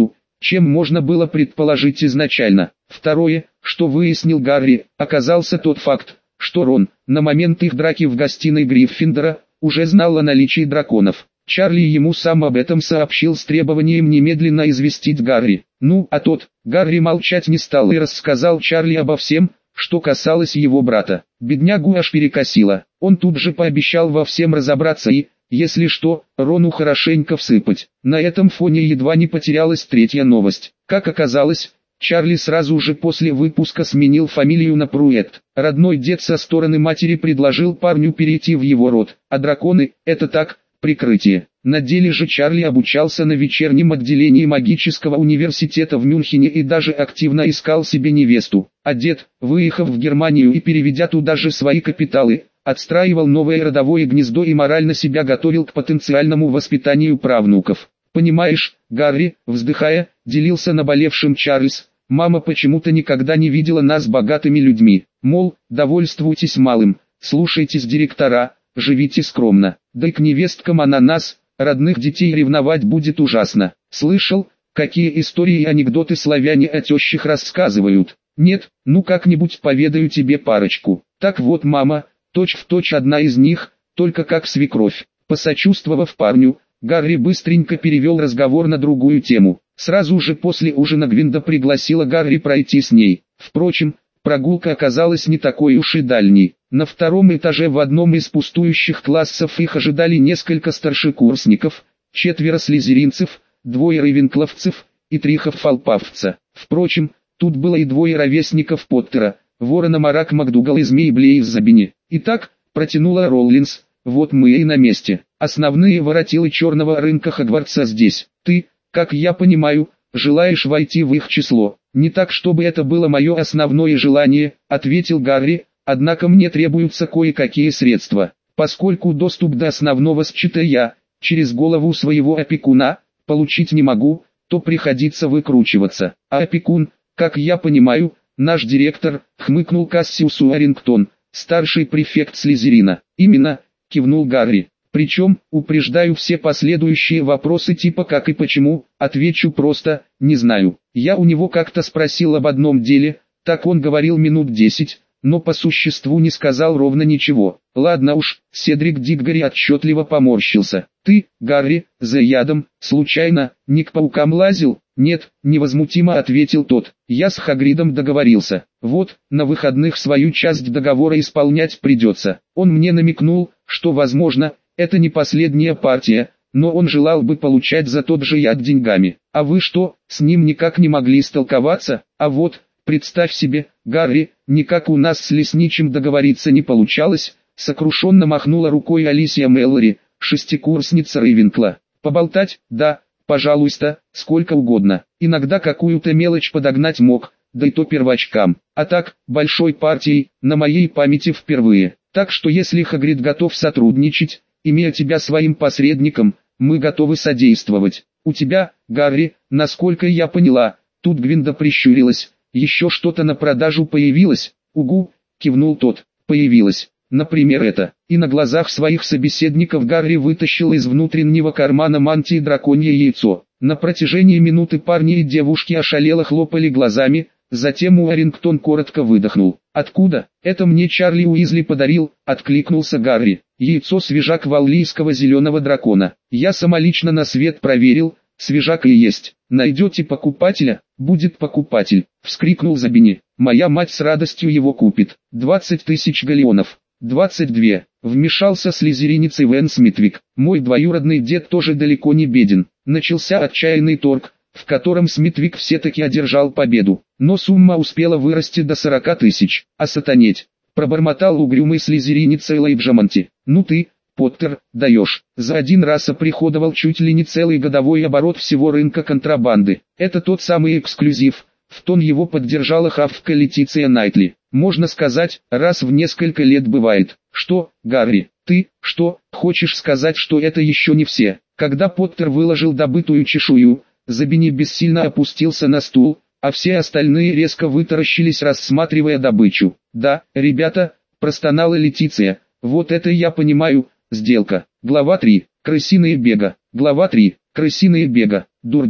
Speaker 1: чем можно было предположить изначально. Второе, что выяснил Гарри, оказался тот факт, что Рон, на момент их драки в гостиной Гриффиндора, уже знал о наличии драконов. Чарли ему сам об этом сообщил с требованием немедленно известить Гарри. Ну, а тот, Гарри молчать не стал и рассказал Чарли обо всем, что касалось его брата. Беднягу аж перекосило. Он тут же пообещал во всем разобраться и, если что, Рону хорошенько всыпать. На этом фоне едва не потерялась третья новость. Как оказалось, Чарли сразу же после выпуска сменил фамилию на Пруэтт. Родной дед со стороны матери предложил парню перейти в его род, а драконы – это так, прикрытие. На деле же Чарли обучался на вечернем отделении магического университета в Мюнхене и даже активно искал себе невесту. А дед, выехав в Германию и переведя туда же свои капиталы, отстраивал новое родовое гнездо и морально себя готовил к потенциальному воспитанию правнуков. «Понимаешь, Гарри», вздыхая, делился наболевшим Чарльз, «мама почему-то никогда не видела нас богатыми людьми. Мол, довольствуйтесь малым, слушайтесь директора, живите скромно. Да и к невесткам она нас, родных детей, ревновать будет ужасно. Слышал, какие истории и анекдоты славяне о тещах рассказывают? Нет, ну как-нибудь поведаю тебе парочку. Так вот мама, точь-в-точь одна из них, только как свекровь». Посочувствовав парню, Гарри быстренько перевел разговор на другую тему. Сразу же после ужина Гвинда пригласила Гарри пройти с ней. Впрочем, прогулка оказалась не такой уж и дальней. На втором этаже в одном из пустующих классов их ожидали несколько старшекурсников, 4 слизеринцев, 2 рейвенкловцев и 3 хаффалпафца. Впрочем, тут было и 2 ровесников Поттера, Ворона Марак Макдугал и Змей Блейз Забини. «Итак», протянула Роллинс, «вот мы и на месте. Основные воротилы черного рынка Хогвартса здесь. Ты, как я понимаю, желаешь войти в их число». «Не так, чтобы это было мое основное желание», — ответил Гарри, «однако мне требуются кое-какие средства. Поскольку доступ до основного счета я, через голову своего опекуна, получить не могу, то приходится выкручиваться. А опекун, как я понимаю, наш директор», — хмыкнул Кассиус Уоррингтон, старший префект Слизерина. «Именно», — кивнул Гарри. «Причем, упреждаю все последующие вопросы типа как и почему, отвечу просто, не знаю. Я у него как-то спросил об одном деле, так он говорил минут 10, но по существу не сказал ровно ничего». «Ладно уж», — Седрик Диггори отчетливо поморщился. «Ты, Гарри, за ядом, случайно, не к паукам лазил?» «Нет», — невозмутимо ответил тот. «Я с Хагридом договорился. Вот, на выходных свою часть договора исполнять придется. Он мне намекнул, что возможно, это не последняя партия, но он желал бы получать за тот же яд деньгами. А вы что, с ним никак не могли столковаться? А вот, представь себе, Гарри, никак у нас с лесничим договориться не получалось», — сокрушенно махнула рукой Алисия Мэллори, шестикурсница Рейвенкла. «Поболтать, да, пожалуйста, сколько угодно. Иногда какую-то мелочь подогнать мог, да и то первочкам. А так, большой партией, на моей памяти впервые. Так что если Хагрид готов сотрудничать, имея тебя своим посредником, мы готовы содействовать. У тебя, Гарри, насколько я поняла», тут Гвинда прищурилась, «еще что-то на продажу появилось?» «Угу», кивнул тот, «появилось. Например это». И на глазах своих собеседников Гарри вытащил из внутреннего кармана мантии драконье яйцо. На протяжении минуты парни и девушки ошалело хлопали глазами, затем Уоррингтон коротко выдохнул. «Откуда? Это мне Чарли Уизли подарил», — откликнулся Гарри. «Яйцо свежак валлийского зеленого дракона. Я самолично на свет проверил, свежак и есть. Найдете покупателя?» «Будет покупатель», — вскрикнул Забини. «Моя мать с радостью его купит. 20 тысяч галеонов». 22. Вмешался слизеринец Ивен Смитвик. «Мой двоюродный дед тоже далеко не беден». Начался отчаянный торг, в котором Смитвик все-таки одержал победу. Но сумма успела вырасти до 40 тысяч. «Осатанеть», — пробормотал угрюмый слизеринец Элайджамонти. «Ну ты, Поттер, даешь. За один раз оприходовал чуть ли не целый годовой оборот всего рынка контрабанды. Это тот самый эксклюзив». В тон его поддержала хавка Летиция Найтли. «Можно сказать, раз в несколько лет бывает». «Что, Гарри, ты, что, хочешь сказать, что это еще не все?» Когда Поттер выложил добытую чешую, Забини бессильно опустился на стул, а все остальные резко вытаращились, рассматривая добычу. «Да, ребята», — простонала Летиция, — «вот это я понимаю, сделка». Глава 3. Крысиные бега. Глава 3. Крысиные бега. Дурдом.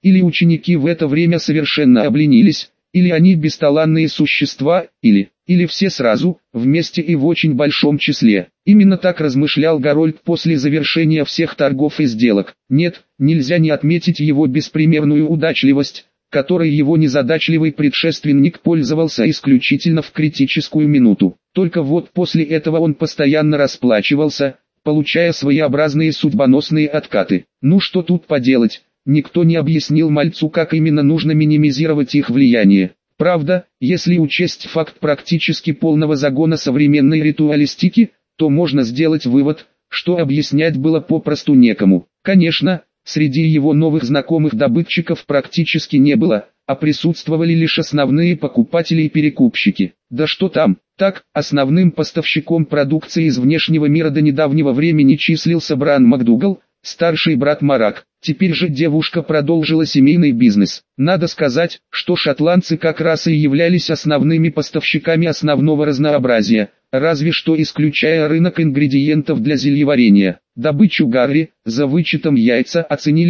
Speaker 1: Или ученики в это время совершенно обленились, или они бесталанные существа, или все сразу, вместе и в очень большом числе. Именно так размышлял Гарольд после завершения всех торгов и сделок. Нет, нельзя не отметить его беспримерную удачливость, которой его незадачливый предшественник пользовался исключительно в критическую минуту. Только вот после этого он постоянно расплачивался, получая своеобразные судьбоносные откаты. Ну что тут поделать, никто не объяснил мальцу, как именно нужно минимизировать их влияние. Правда, если учесть факт практически полного загона современной ритуалистики, то можно сделать вывод, что объяснять было попросту некому. Конечно, среди его новых знакомых добытчиков практически не было, а присутствовали лишь основные покупатели и перекупщики. Да что там, так, основным поставщиком продукции из внешнего мира до недавнего времени числился Бран МакДугал, старший брат Марак. Теперь же девушка продолжила семейный бизнес. Надо сказать, что шотландцы как раз и являлись основными поставщиками основного разнообразия, разве что исключая рынок ингредиентов для зельеварения. Добычу Гарри, за вычетом яйца, оценили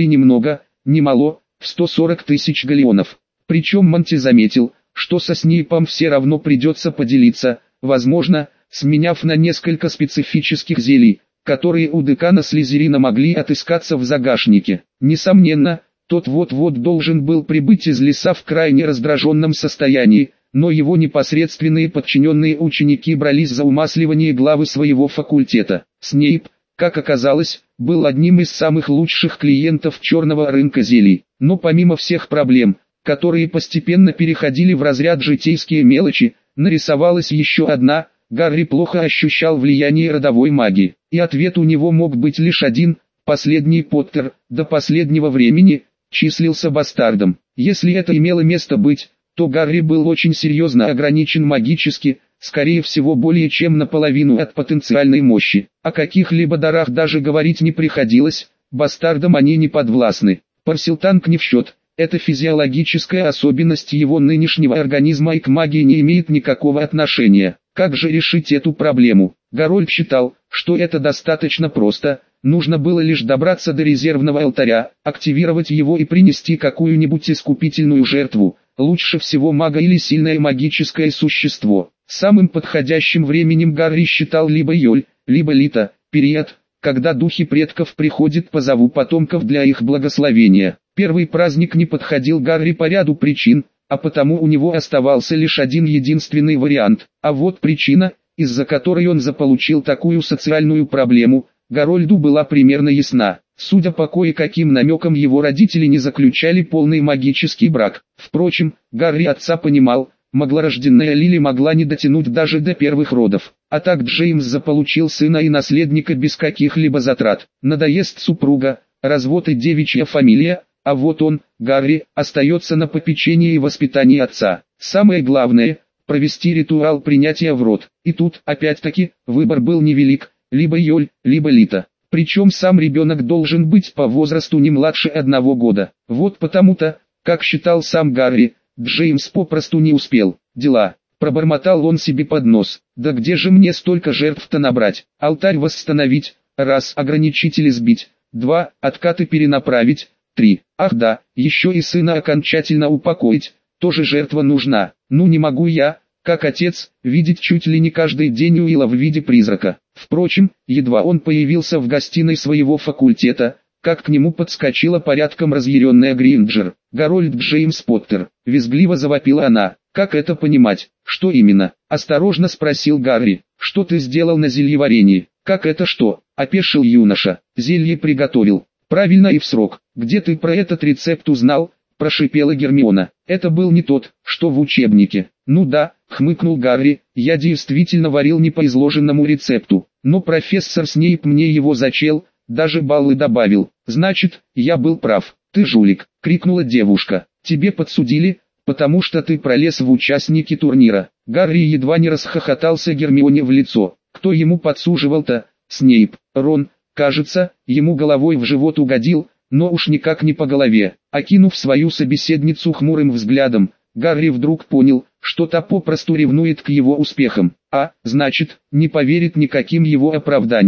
Speaker 1: немало, в 140 тысяч галеонов. Причем Монти заметил, что со Снейпом все равно придется поделиться, возможно, сменяв на несколько специфических зелий, которые у декана Слизерина могли отыскаться в загашнике. Несомненно, тот вот-вот должен был прибыть из леса в крайне раздраженном состоянии, но его непосредственные подчиненные ученики брались за умасливание главы своего факультета. Снейп, как оказалось, был одним из самых лучших клиентов черного рынка зелий. Но помимо всех проблем, которые постепенно переходили в разряд житейские мелочи, нарисовалась еще одна. Гарри плохо ощущал влияние родовой магии, и ответ у него мог быть лишь один: последний Поттер, до последнего времени, числился бастардом. Если это имело место быть, то Гарри был очень серьезно ограничен магически, скорее всего более чем наполовину от потенциальной мощи. О каких-либо дарах даже говорить не приходилось, бастардам они не подвластны. Парселтанг не в счет. Это физиологическая особенность его нынешнего организма и к магии не имеет никакого отношения. Как же решить эту проблему? Гарольд считал, что это достаточно просто, нужно было лишь добраться до резервного алтаря, активировать его и принести какую-нибудь искупительную жертву, лучше всего мага или сильное магическое существо. Самым подходящим временем Гарри считал либо Йоль, либо Лита, период, когда духи предков приходят по зову потомков для их благословения. Первый праздник не подходил Гарри по ряду причин, а потому у него оставался лишь один единственный вариант. А вот причина, из-за которой он заполучил такую социальную проблему, Гарольду была примерно ясна. Судя по кое-каким намекам, его родители не заключали полный магический брак. Впрочем, Гарри отца понимал, маглорожденная Лили могла не дотянуть даже до первых родов. А так Джеймс заполучил сына и наследника без каких-либо затрат. Надоест супруга, развод и девичья фамилия. А вот он, Гарри, остается на попечении и воспитании отца. Самое главное – провести ритуал принятия в род. И тут, опять-таки, выбор был невелик, либо Йоль, либо Лита. Причем сам ребенок должен быть по возрасту не младше 1 года. Вот потому-то, как считал сам Гарри, Джеймс попросту не успел. Дела. Пробормотал он себе под нос. Да где же мне столько жертв-то набрать? Алтарь восстановить, раз, ограничители сбить, 2, откаты перенаправить, 3. Ах да, еще и сына окончательно упокоить, тоже жертва нужна. Ну не могу я, как отец, видеть чуть ли не каждый день Уилла в виде призрака. Впрочем, едва он появился в гостиной своего факультета, как к нему подскочила порядком разъяренная Гринджер. «Гарольд Джеймс Поттер!» — визгливо завопила она. «Как это понимать? Что именно?» — осторожно спросил Гарри. «Что ты сделал на зельеварении?» «Как это что?» — опешил юноша. «Зелье приготовил. Правильно и в срок. Где ты про этот рецепт узнал?» — прошипела Гермиона. «Это был не тот, что в учебнике». «Ну да», — хмыкнул Гарри, — «я действительно варил не по изложенному рецепту. Но профессор Снейп мне его зачел, даже баллы добавил. Значит, я был прав». «Ты жулик», — крикнула девушка. «Тебе подсудили, потому что ты пролез в участники турнира». Гарри едва не расхохотался Гермионе в лицо. Кто ему подсуживал-то? Снейп. Рон, кажется, ему головой в живот угодил, но уж никак не по голове. Окинув свою собеседницу хмурым взглядом, Гарри вдруг понял, что та попросту ревнует к его успехам, а, значит, не поверит никаким его оправданиям.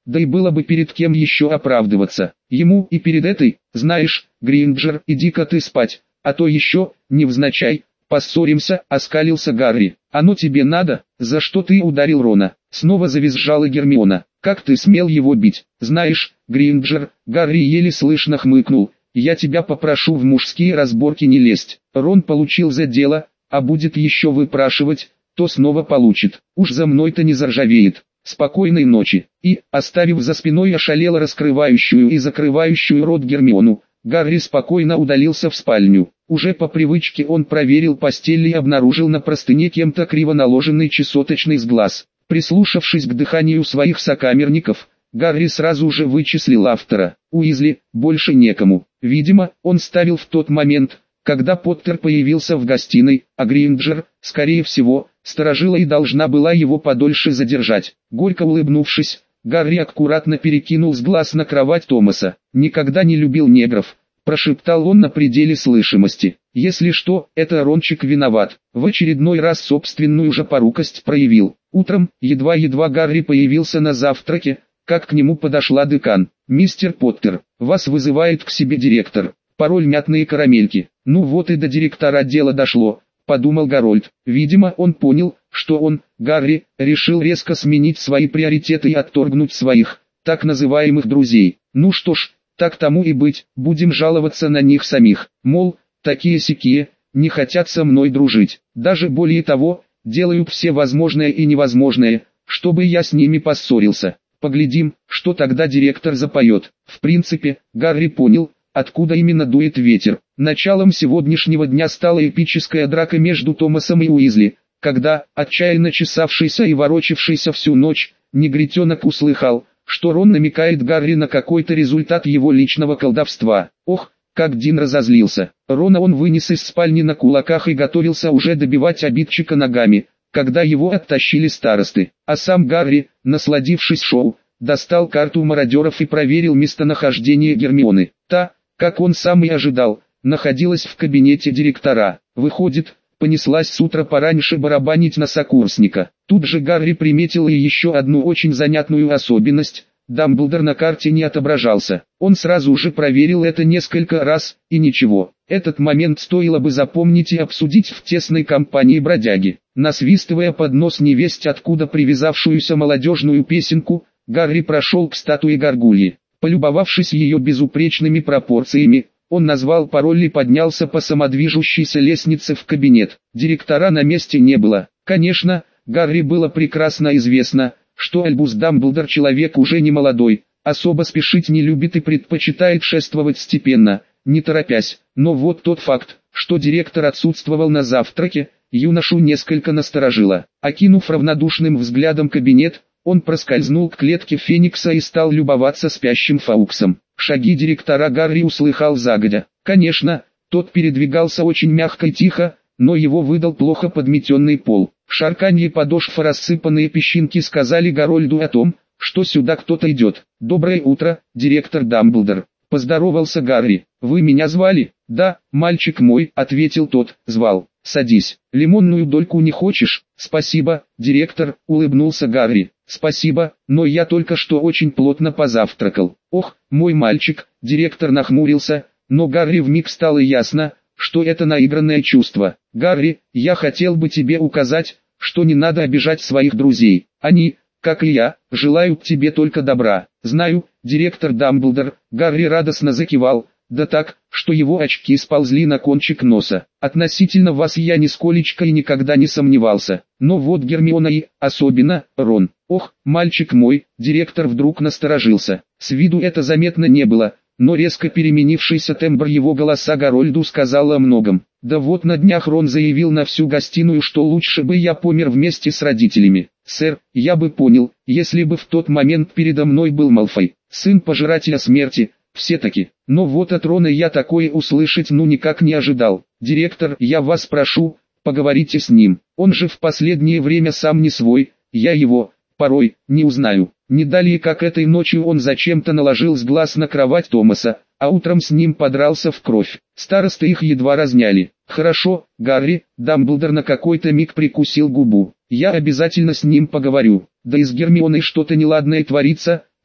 Speaker 1: да и было бы перед кем еще оправдываться. Ему и перед этой, знаешь, Гринджер, иди-ка ты спать, а то еще, невзначай, поссоримся, оскалился Гарри. Оно тебе надо, за что ты ударил Рона? Снова завизжала Гермиона. Как ты смел его бить? Знаешь, Гринджер, Гарри еле слышно хмыкнул, я тебя попрошу в мужские разборки не лезть. Рон получил за дело, а будет еще выпрашивать, то снова получит. Уж за мной-то не заржавеет. Спокойной ночи. И, оставив за спиной ошалело раскрывающую и закрывающую рот Гермиону, Гарри спокойно удалился в спальню. Уже по привычке он проверил постель и обнаружил на простыне кем-то криво наложенный чесоточный сглаз. Прислушавшись к дыханию своих сокамерников, Гарри сразу же вычислил автора. Уизли, больше некому. Видимо, он ставил в тот момент, когда Поттер появился в гостиной, а Гринджер, скорее всего, сторожила и должна была его подольше задержать. Горько улыбнувшись, Гарри аккуратно перекинул с глаз на кровать Томаса. «Никогда не любил негров», — прошептал он на пределе слышимости. «Если что, это Рончик виноват. В очередной раз собственную же порукость проявил». Утром, едва-едва Гарри появился на завтраке, как к нему подошла декан. «Мистер Поттер, вас вызывает к себе директор. Пароль мятные карамельки». «Ну вот и до директора дело дошло», — подумал Гарольд. Видимо, он понял, что он, Гарри, решил резко сменить свои приоритеты и отторгнуть своих, так называемых друзей. Ну что ж, так тому и быть, будем жаловаться на них самих. Мол, такие-сякие, не хотят со мной дружить. Даже более того, делают все возможное и невозможное, чтобы я с ними поссорился. Поглядим, что тогда директор запоет. В принципе, Гарри понял, откуда именно дует ветер. Началом сегодняшнего дня стала эпическая драка между Томасом и Уизли, когда, отчаянно чесавшийся и ворочавшийся всю ночь, негритенок услыхал, что Рон намекает Гарри на какой-то результат его личного колдовства. Ох, как Дин разозлился. Рона он вынес из спальни на кулаках и готовился уже добивать обидчика ногами, когда его оттащили старосты. А сам Гарри, насладившись шоу, достал карту мародеров и проверил местонахождение Гермионы. Та, как он сам и ожидал, находилась в кабинете директора. Выходит, понеслась с утра пораньше барабанить на сокурсника. Тут же Гарри приметил и еще одну очень занятную особенность. Дамблдор на карте не отображался. Он сразу же проверил это несколько раз, и ничего. Этот момент стоило бы запомнить и обсудить в тесной компании бродяги. Насвистывая под нос невесть откуда привязавшуюся молодежную песенку, Гарри прошел к статуе Гаргульи. Полюбовавшись ее безупречными пропорциями, он назвал пароль и поднялся по самодвижущейся лестнице в кабинет. Директора на месте не было. Конечно, Гарри было прекрасно известно, что Альбус Дамблдор человек уже не молодой, особо спешить не любит и предпочитает шествовать степенно, не торопясь. Но вот тот факт, что директор отсутствовал на завтраке, юношу несколько насторожило. Окинув равнодушным взглядом кабинет, он проскользнул к клетке Феникса и стал любоваться спящим Фауксом. Шаги директора Гарри услыхал загодя. Конечно, тот передвигался очень мягко и тихо, но его выдал плохо подметенный пол. Шарканье подошв и рассыпанные песчинки сказали Гарольду о том, что сюда кто-то идет. «Доброе утро, директор Дамблдор», — поздоровался Гарри. «Вы меня звали?» «Да, мальчик мой», — ответил тот. «Звал. Садись. Лимонную дольку не хочешь?» «Спасибо, директор», — улыбнулся Гарри. «Спасибо, но я только что очень плотно позавтракал». «Ох, мой мальчик», — директор нахмурился, но Гарри вмиг стало ясно, что это наигранное чувство. «Гарри, я хотел бы тебе указать, что не надо обижать своих друзей. Они, как и я, желают тебе только добра». «Знаю, директор Дамблдор», — Гарри радостно закивал, да так, что его очки сползли на кончик носа. «Относительно вас я нисколечко и никогда не сомневался. Но вот Гермиона и, особенно, Рон. Ох, мальчик мой», — директор вдруг насторожился. С виду это заметно не было, но резко переменившийся тембр его голоса Гарольду сказал о многом. «Да вот на днях Рон заявил на всю гостиную, что лучше бы я помер вместе с родителями. Сэр, я бы понял, если бы в тот момент передо мной был Малфой, сын пожирателя смерти, все-таки. Но вот от Рона я такое услышать ну никак не ожидал. Директор, я вас прошу, поговорите с ним. Он же в последнее время сам не свой, я его, порой, не узнаю». Не далее как этой ночью он зачем-то наложил с глаз на кровать Томаса, а утром с ним подрался в кровь. Старосты их едва разняли. «Хорошо, Гарри», — Дамблдор на какой-то миг прикусил губу. «Я обязательно с ним поговорю. Да и с Гермионой что-то неладное творится»,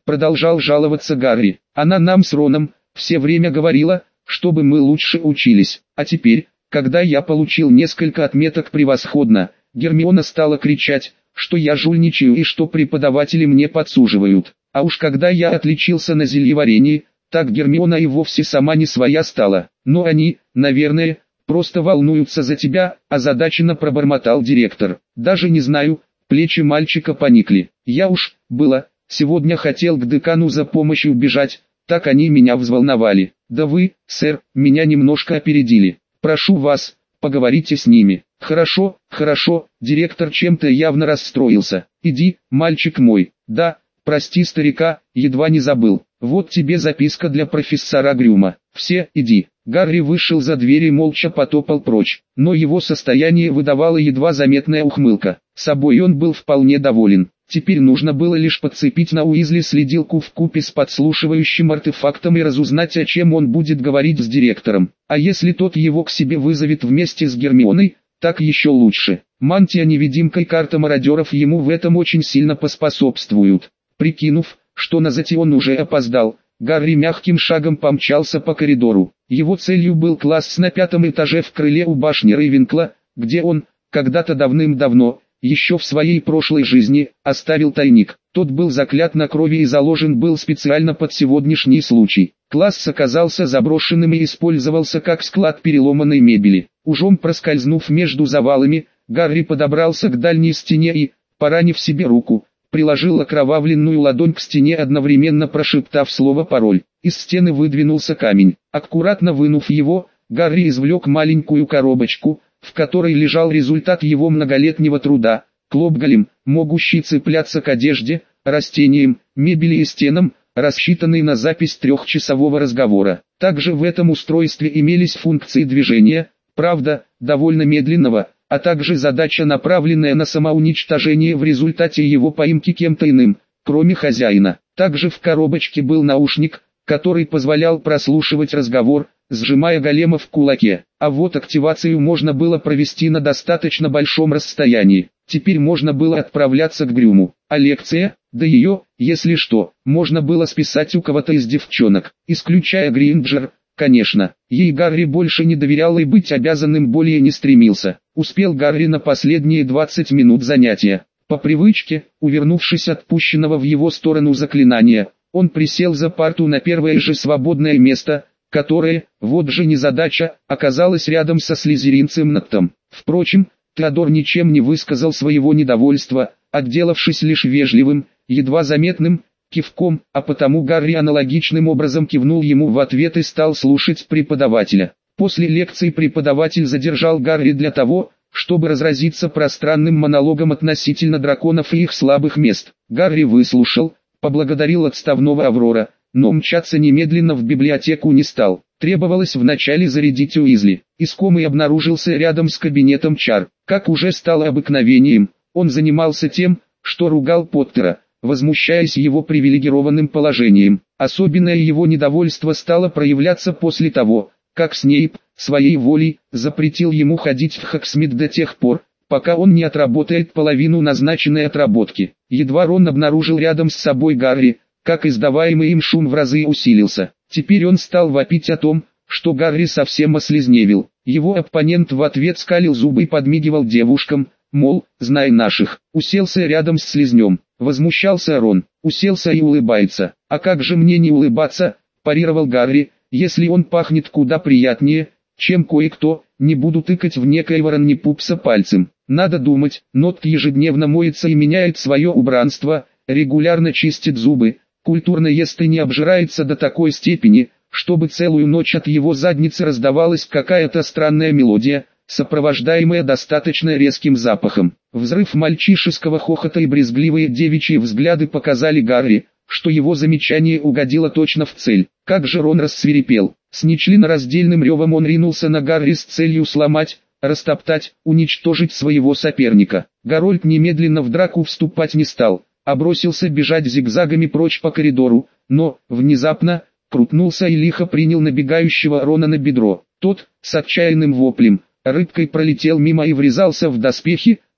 Speaker 1: продолжал жаловаться Гарри. Она нам с Роном все время говорила, чтобы мы лучше учились. А теперь, когда я получил несколько отметок превосходно, Гермиона стала кричать, что я жульничаю и что преподаватели мне подсуживают. А уж когда я отличился на зельеварении, так Гермиона и вовсе сама не своя стала. Но они, наверное, просто волнуются за тебя, озадаченно пробормотал директор. Даже не знаю, плечи мальчика поникли. Я уж, сегодня хотел к декану за помощью бежать, так они меня взволновали. Да вы, сэр, меня немножко опередили. Прошу вас, поговорите с ними. Хорошо, хорошо, директор чем-то явно расстроился. Иди, мальчик мой. Да, прости старика, едва не забыл. Вот тебе записка для профессора Грюма. Все, иди. Гарри вышел за дверь и молча потопал прочь, но его состояние выдавало едва заметная ухмылка. Собой он был вполне доволен. Теперь нужно было лишь подцепить на Уизли следилку вкупе с подслушивающим артефактом и разузнать, о чем он будет говорить с директором. А если тот его к себе вызовет вместе с Гермионой, так еще лучше. Мантия-невидимка и карта мародеров ему в этом очень сильно поспособствуют. Прикинув, что на затею он уже опоздал, Гарри мягким шагом помчался по коридору. Его целью был класс на 5-м этаже в крыле у башни Рейвенкла, где он, когда-то давным-давно, еще в своей прошлой жизни, оставил тайник. Тот был заклят на крови и заложен был специально под сегодняшний случай. Класс оказался заброшенным и использовался как склад переломанной мебели. Ужом проскользнув между завалами, Гарри подобрался к дальней стене и, поранив себе руку, приложил окровавленную ладонь к стене, одновременно прошептав слово «пароль». Из стены выдвинулся камень. Аккуратно вынув его, Гарри извлек маленькую коробочку, в которой лежал результат его многолетнего труда, клопголем, могущий цепляться к одежде, растениям, мебели и стенам, рассчитанный на запись трехчасового разговора. Также в этом устройстве имелись функции движения, правда, довольно медленного, а также задача, направленная на самоуничтожение в результате его поимки кем-то иным, кроме хозяина. Также в коробочке был наушник, который позволял прослушивать разговор, сжимая голема в кулаке. А вот активацию можно было провести на достаточно большом расстоянии. Теперь можно было отправляться к Грюму. А лекция, да ее, если что, можно было списать у кого-то из девчонок, исключая Гринджер. Конечно, ей Гарри больше не доверял и быть обязанным более не стремился. Успел Гарри на последние 20 минут занятия. По привычке, увернувшись от пущенного в его сторону заклинания, он присел за парту на первое же свободное место, которое, вот же незадача, оказалось рядом со слизеринцем Наттом. Впрочем, Теодор ничем не высказал своего недовольства, отделавшись лишь вежливым, едва заметным кивком, а потому Гарри аналогичным образом кивнул ему в ответ и стал слушать преподавателя. После лекции преподаватель задержал Гарри для того, чтобы разразиться пространным монологом относительно драконов и их слабых мест. Гарри выслушал, поблагодарил отставного Аврора, но мчаться немедленно в библиотеку не стал. Требовалось вначале зарядить Уизли. Искомый обнаружился рядом с кабинетом чар. Как уже стало обыкновением, он занимался тем, что ругал Поттера, возмущаясь его привилегированным положением. Особенное его недовольство стало проявляться после того, как Снейп, своей волей, запретил ему ходить в Хогсмит до тех пор, пока он не отработает половину назначенной отработки. Едва Рон обнаружил рядом с собой Гарри, как издаваемый им шум в разы усилился. Теперь он стал вопить о том, что Гарри совсем ослизневил. Его оппонент в ответ скалил зубы и подмигивал девушкам, мол, знай наших. Уселся рядом с слизнем. Возмущался Рон. Уселся и улыбается. А как же мне не улыбаться, парировал Гарри, если он пахнет куда приятнее, чем кое-кто, не буду тыкать в некоего Ронни-Пупса пальцем. Надо думать, Нотт ежедневно моется и меняет свое убранство, регулярно чистит зубы, культурно ест и не обжирается до такой степени, чтобы целую ночь от его задницы раздавалась какая-то странная мелодия, сопровождаемая достаточно резким запахом. Взрыв мальчишеского хохота и брезгливые девичьи взгляды показали Гарри, что его замечание угодило точно в цель. Как же Рон рассвирепел. С нечленораздельным ревом он ринулся на Гарри с целью сломать, растоптать, уничтожить своего соперника. Гарольд немедленно в драку вступать не стал, а бросился бежать зигзагами прочь по коридору, но, внезапно, крутнулся и лихо принял набегающего Рона на бедро. Тот, с отчаянным воплем, рыбкой пролетел мимо и врезался в доспехи,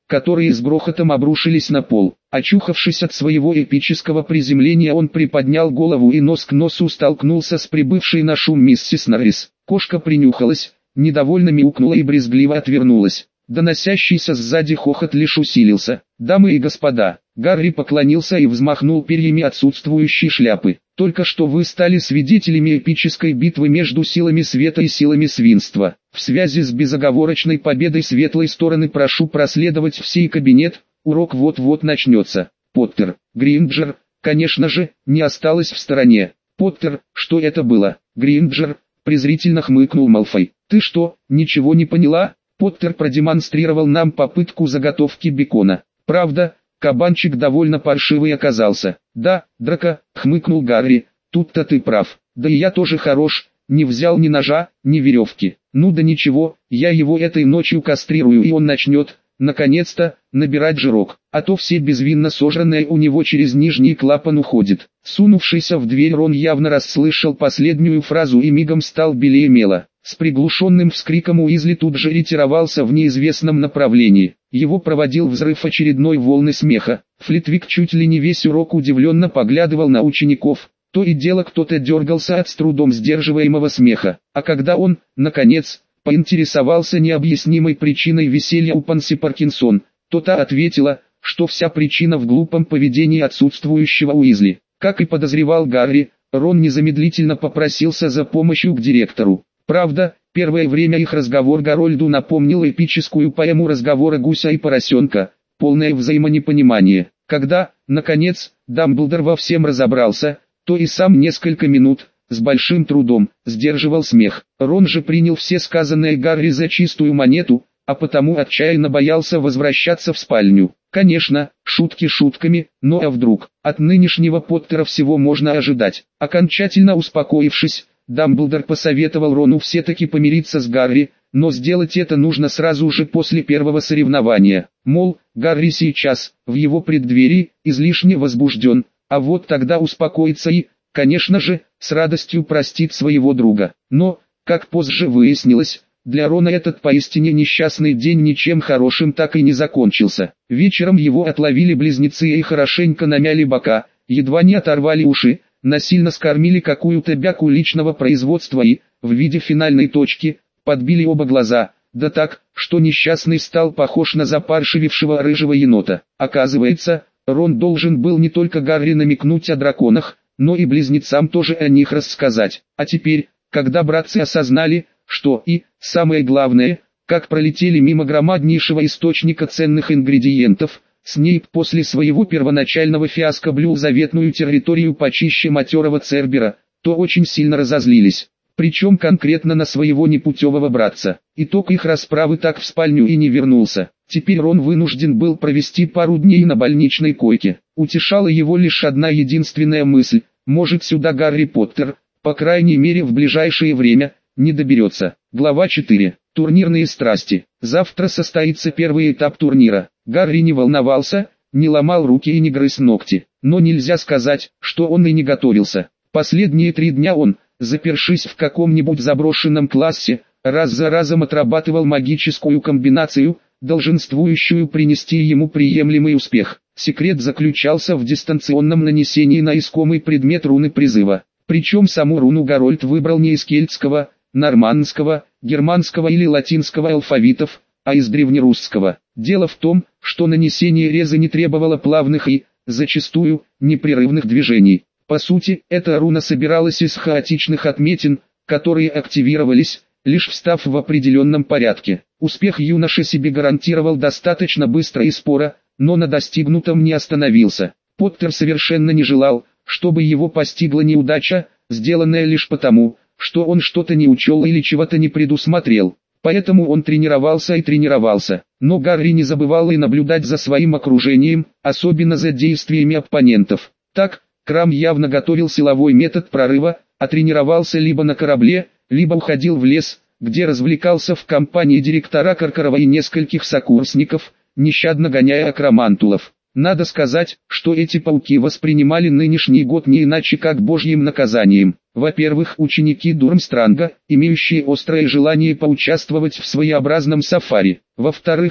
Speaker 1: которые с грохотом обрушились на пол. Очухавшись от своего эпического приземления, он приподнял голову и нос к носу столкнулся с прибывшей на шум миссис Норрис. Кошка принюхалась, недовольно мяукнула и брезгливо отвернулась. Доносящийся сзади хохот лишь усилился. «Дамы и господа», Гарри поклонился и взмахнул перьями отсутствующей шляпы. «Только что вы стали свидетелями эпической битвы между силами света и силами свинства. В связи с безоговорочной победой светлой стороны прошу проследовать в сей кабинет, урок вот-вот начнется». Поттер, Гринджер, конечно же, не осталось в стороне. «Поттер, что это было?» «Гринджер», презрительно хмыкнул Малфой. «Ты что, ничего не поняла?» Поттер продемонстрировал нам попытку заготовки бекона. Правда, кабанчик довольно паршивый оказался. «Да, Драко», хмыкнул Гарри, «тут-то ты прав. Да и я тоже хорош, не взял ни ножа, ни веревки. Ну да ничего, я его этой ночью кастрирую, и он начнет, наконец-то, набирать жирок. А то все безвинно сожранное у него через нижний клапан уходит». Сунувшийся в дверь Рон явно расслышал последнюю фразу и мигом стал белее мела. С приглушенным вскриком Уизли тут же ретировался в неизвестном направлении. Его проводил взрыв очередной волны смеха. Флитвик чуть ли не весь урок удивленно поглядывал на учеников. То и дело кто-то дергался от с трудом сдерживаемого смеха. А когда он, наконец, поинтересовался необъяснимой причиной веселья у Панси Паркинсон, то та ответила, что вся причина в глупом поведении отсутствующего Уизли. Как и подозревал Гарри, Рон незамедлительно попросился за помощью к директору. Правда, первое время их разговор Гарольду напомнил эпическую поэму разговора гуся и поросенка, полное взаимонепонимание. Когда, наконец, Дамблдор во всем разобрался, то и сам несколько минут, с большим трудом, сдерживал смех. Рон же принял все сказанное Гарри за чистую монету, а потому отчаянно боялся возвращаться в спальню. Конечно, шутки шутками, но а вдруг, от нынешнего Поттера всего можно ожидать. Окончательно успокоившись, Дамблдор посоветовал Рону все-таки помириться с Гарри, но сделать это нужно сразу же после первого соревнования. Мол, Гарри сейчас, в его преддверии, излишне возбужден, а вот тогда успокоится и, конечно же, с радостью простит своего друга. Но, как позже выяснилось, для Рона этот поистине несчастный день ничем хорошим так и не закончился. Вечером его отловили близнецы и хорошенько намяли бока, едва не оторвали уши, насильно скормили какую-то бяку личного производства и, в виде финальной точки, подбили оба глаза, да так, что несчастный стал похож на запаршивившего рыжего енота. Оказывается, Рон должен был не только Гарри намекнуть о драконах, но и близнецам тоже о них рассказать. А теперь, когда братцы осознали, что и, самое главное, как пролетели мимо громаднейшего источника ценных ингредиентов, Снейп после своего первоначального фиаско блюл заветную территорию почище матерого Цербера, то очень сильно разозлились. Причем конкретно на своего непутевого братца. Итог их расправы так в спальню и не вернулся. Теперь Рон вынужден был провести пару дней на больничной койке. Утешала его лишь одна единственная мысль: может сюда Гарри Поттер, по крайней мере в ближайшее время, не доберется. Глава 4. Турнирные страсти. Завтра состоится первый этап турнира. Гарри не волновался, не ломал руки и не грыз ногти. Но нельзя сказать, что он и не готовился. Последние 3 дня он, запершись в каком-нибудь заброшенном классе, раз за разом отрабатывал магическую комбинацию, долженствующую принести ему приемлемый успех. Секрет заключался в дистанционном нанесении на искомый предмет руны призыва. Причем саму руну Гарольд выбрал не из кельтского, нормандского, германского или латинского алфавитов, а из древнерусского. Дело в том, что нанесение реза не требовало плавных и, зачастую, непрерывных движений. По сути, эта руна собиралась из хаотичных отметин, которые активировались, лишь встав в определенном порядке. Успех юноша себе гарантировал достаточно быстро и споро, но на достигнутом не остановился. Поттер совершенно не желал, чтобы его постигла неудача, сделанная лишь потому, что он что-то не учел или чего-то не предусмотрел. Поэтому он тренировался и тренировался. Но Гарри не забывал и наблюдать за своим окружением, особенно за действиями оппонентов. Так, Крам явно готовил силовой метод прорыва, а тренировался либо на корабле, либо уходил в лес, где развлекался в компании директора Каркарова и нескольких сокурсников, нещадно гоняя акромантулов. Надо сказать, что эти пауки воспринимали нынешний год не иначе как божьим наказанием. Во-первых, ученики Дурмстранга, имеющие острое желание поучаствовать в своеобразном сафари. Во-вторых,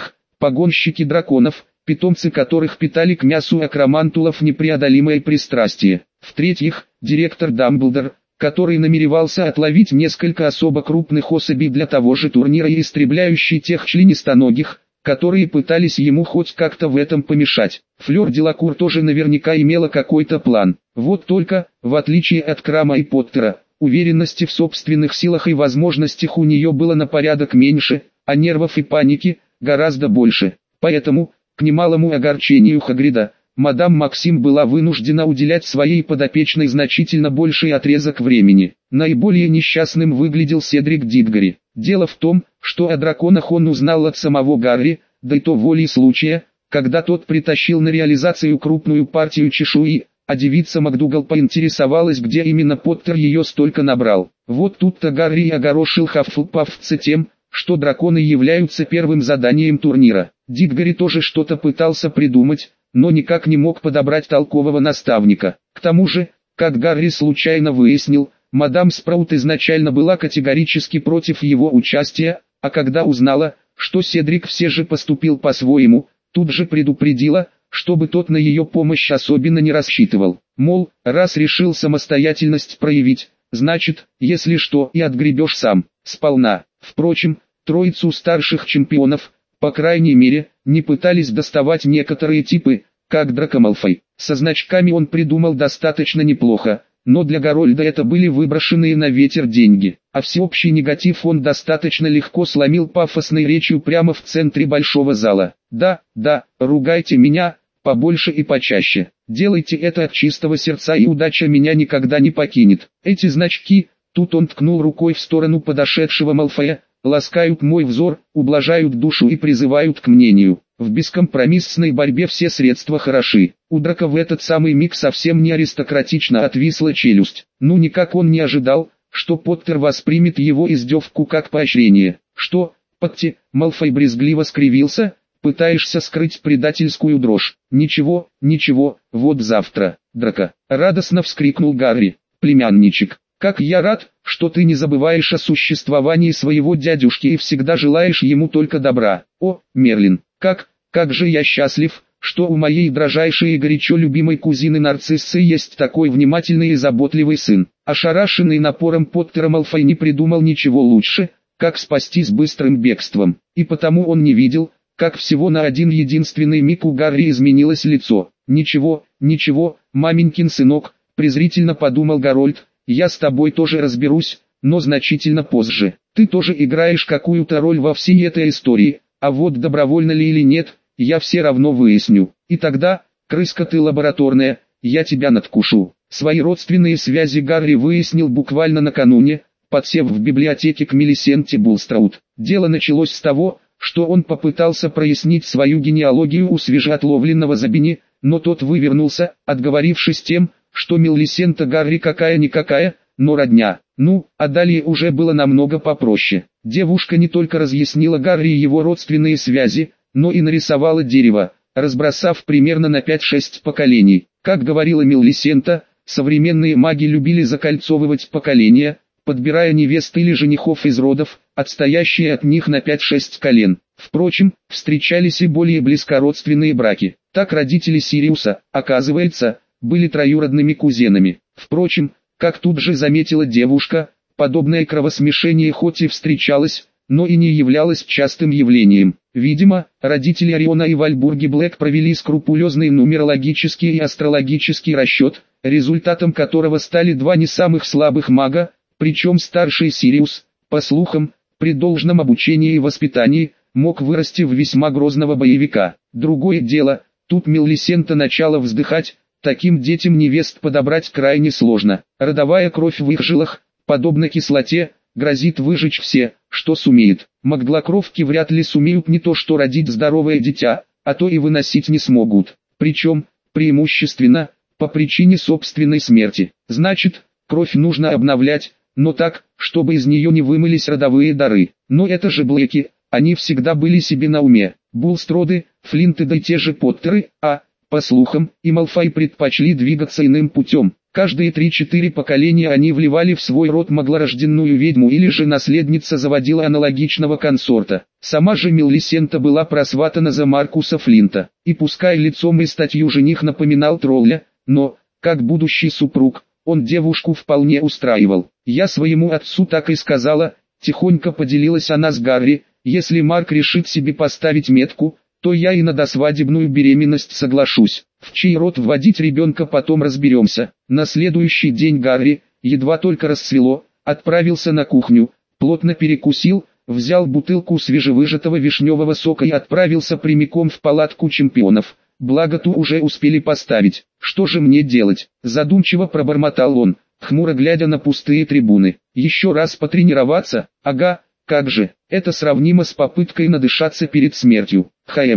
Speaker 1: погонщики драконов, питомцы которых питали к мясу акромантулов непреодолимое пристрастие. В-третьих, директор Дамблдор, который намеревался отловить несколько особо крупных особей для того же турнира и истребляющий тех членистоногих, которые пытались ему хоть как-то в этом помешать. Флёр Делакур тоже наверняка имела какой-то план. Вот только, в отличие от Крама и Поттера, уверенности в собственных силах и возможностях у нее было на порядок меньше, а нервов и паники гораздо больше. Поэтому, к немалому огорчению Хагрида, мадам Максим была вынуждена уделять своей подопечной значительно больший отрезок времени. Наиболее несчастным выглядел Седрик Дитгори. Дело в том, что о драконах он узнал от самого Гарри, да и то волей случая, когда тот притащил на реализацию крупную партию чешуи, а девица МакДугал поинтересовалась, где именно Поттер ее столько набрал. Вот тут-то Гарри и огорошил Хаффлпаффца тем, что драконы являются первым заданием турнира. Дитгори тоже что-то пытался придумать, но никак не мог подобрать толкового наставника. К тому же, как Гарри случайно выяснил, мадам Спраут изначально была категорически против его участия, а когда узнала, что Седрик все же поступил по-своему, тут же предупредила, чтобы тот на ее помощь особенно не рассчитывал. Мол, раз решил самостоятельность проявить, значит, если что, и отгребешь сам, сполна. Впрочем, троицу старших чемпионов, по крайней мере, не пытались доставать некоторые типы, как Драко Малфой. Со значками он придумал достаточно неплохо, но для Гарольда это были выброшенные на ветер деньги, а всеобщий негатив он достаточно легко сломил пафосной речью прямо в центре большого зала. Да, ругайте меня, побольше и почаще. Делайте это от чистого сердца, и удача меня никогда не покинет. Эти значки, тут он ткнул рукой в сторону подошедшего Малфоя, ласкают мой взор, ублажают душу и призывают к мнению. В бескомпромиссной борьбе все средства хороши. У Драко в этот самый миг совсем не аристократично отвисла челюсть. Ну никак он не ожидал, что Поттер воспримет его издевку как поощрение. Что, Потти, Малфой брезгливо скривился, пытаешься скрыть предательскую дрожь. Ничего, вот завтра, Драко, радостно вскрикнул Гарри. Племянничек, как я рад, что ты не забываешь о существовании своего дядюшки и всегда желаешь ему только добра. О, Мерлин, как же я счастлив, что у моей дрожайшей и горячо любимой кузины Нарциссы есть такой внимательный и заботливый сын. Ошарашенный напором Поттера Малфой не придумал ничего лучше, как спастись быстрым бегством, и потому он не видел, как всего на один единственный миг у Гарри изменилось лицо. Ничего, маменькин сынок, презрительно подумал Гарольд, я с тобой тоже разберусь, но значительно позже. Ты тоже играешь какую-то роль во всей этой истории, а вот добровольно ли или нет, я все равно выясню. И тогда, крыска ты лабораторная, я тебя надкушу. Свои родственные связи Гарри выяснил буквально накануне, подсев в библиотеке к Мелисенте Булстраут. Дело началось с того, что он попытался прояснить свою генеалогию у свежеотловленного Забини, но тот вывернулся, отговорившись тем, что Мелисента Гарри какая-никакая, но родня. Ну, а далее уже было намного попроще. Девушка не только разъяснила Гарри его родственные связи, но и нарисовала дерево, разбросав примерно на 5-6 поколений. Как говорила Мелисента, современные маги любили закольцовывать поколения, подбирая невест или женихов из родов, отстоящие от них на 5-6 колен. Впрочем, встречались и более близкородственные браки. Так родители Сириуса, оказывается, были троюродными кузенами. Впрочем, как тут же заметила девушка, подобное кровосмешение хоть и встречалось, но и не являлось частым явлением. Видимо, родители Ориона и Вальбурги Блэк провели скрупулезный нумерологический и астрологический расчет, результатом которого стали два не самых слабых мага, причем старший Сириус, по слухам, при должном обучении и воспитании, мог вырасти в весьма грозного боевика. Другое дело, тут Мелисента начала вздыхать, таким детям невест подобрать крайне сложно. Родовая кровь в их жилах, подобно кислоте, грозит выжечь все, что сумеет. Маглокровки вряд ли сумеют не то что родить здоровое дитя, а то и выносить не смогут. Причем, преимущественно, по причине собственной смерти. Значит, кровь нужно обновлять, но так, чтобы из нее не вымылись родовые дары. Но это же Блэки, они всегда были себе на уме. Булстроды, Флинты да и те же Поттеры, по слухам, и Малфой предпочли двигаться иным путем. Каждые 3-4 поколения они вливали в свой род маглорожденную ведьму или же наследница заводила аналогичного консорта. Сама же Мелисента была просватана за Маркуса Флинта, и пускай лицом и статью жених напоминал тролля, но, как будущий супруг, он девушку вполне устраивал. «Я своему отцу так и сказала», — тихонько поделилась она с Гарри, «если Марк решит себе поставить метку, то я и на досвадебную беременность соглашусь. В чей род вводить ребенка потом разберемся». На следующий день Гарри, едва только рассвело, отправился на кухню, плотно перекусил, взял бутылку свежевыжатого вишневого сока и отправился прямиком в палатку чемпионов. Благо ту уже успели поставить. «Что же мне делать?» – задумчиво пробормотал он, хмуро глядя на пустые трибуны. «Еще раз потренироваться? Ага, как же, это сравнимо с попыткой надышаться перед смертью.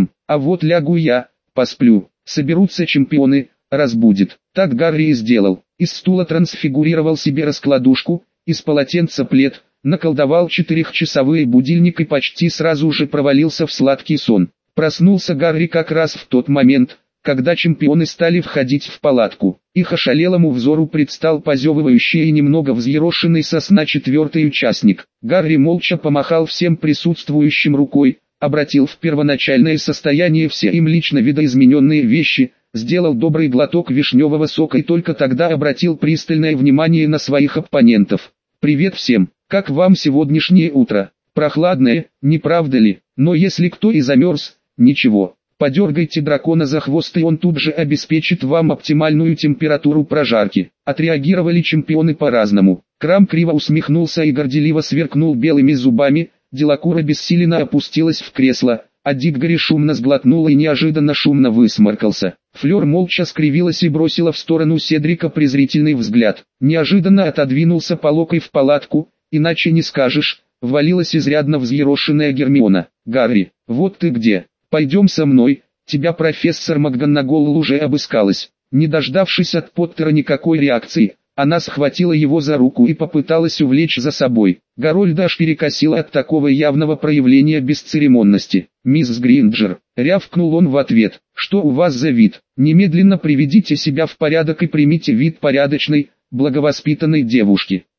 Speaker 1: А вот лягу я, посплю, соберутся чемпионы, разбудит». Так Гарри и сделал. Из стула трансфигурировал себе раскладушку, из полотенца плед, наколдовал 4-часовой будильник и почти сразу же провалился в сладкий сон. Проснулся Гарри как раз в тот момент, когда чемпионы стали входить в палатку. Их ошалелому взору предстал позевывающий и немного взъерошенный со сна 4-й участник. Гарри молча помахал всем присутствующим рукой, обратил в первоначальное состояние все им лично видоизмененные вещи, сделал добрый глоток вишневого сока и только тогда обратил пристальное внимание на своих оппонентов. «Привет всем, как вам сегодняшнее утро? Прохладное, не правда ли? Но если кто и замерз, ничего, подергайте дракона за хвост и он тут же обеспечит вам оптимальную температуру прожарки». Отреагировали чемпионы по-разному. Крам криво усмехнулся и горделиво сверкнул белыми зубами, Делакур обессиленно опустилась в кресло, а Диггори шумно сглотнула и неожиданно шумно высморкался. Флёр молча скривилась и бросила в сторону Седрика презрительный взгляд. Неожиданно отодвинулся полокой в палатку, иначе не скажешь, ввалилась изрядно взъерошенная Гермиона. «Гарри, вот ты где, пойдем со мной, тебя профессор МакГонагал уже обыскалась». Не дождавшись от Поттера никакой реакции, она схватила его за руку и попыталась увлечь за собой. Гарольда аж перекосила от такого явного проявления бесцеремонности. «Мисс Гринджер», — рявкнул он в ответ, — «что у вас за вид? Немедленно приведите себя в порядок и примите вид порядочной, благовоспитанной девушки».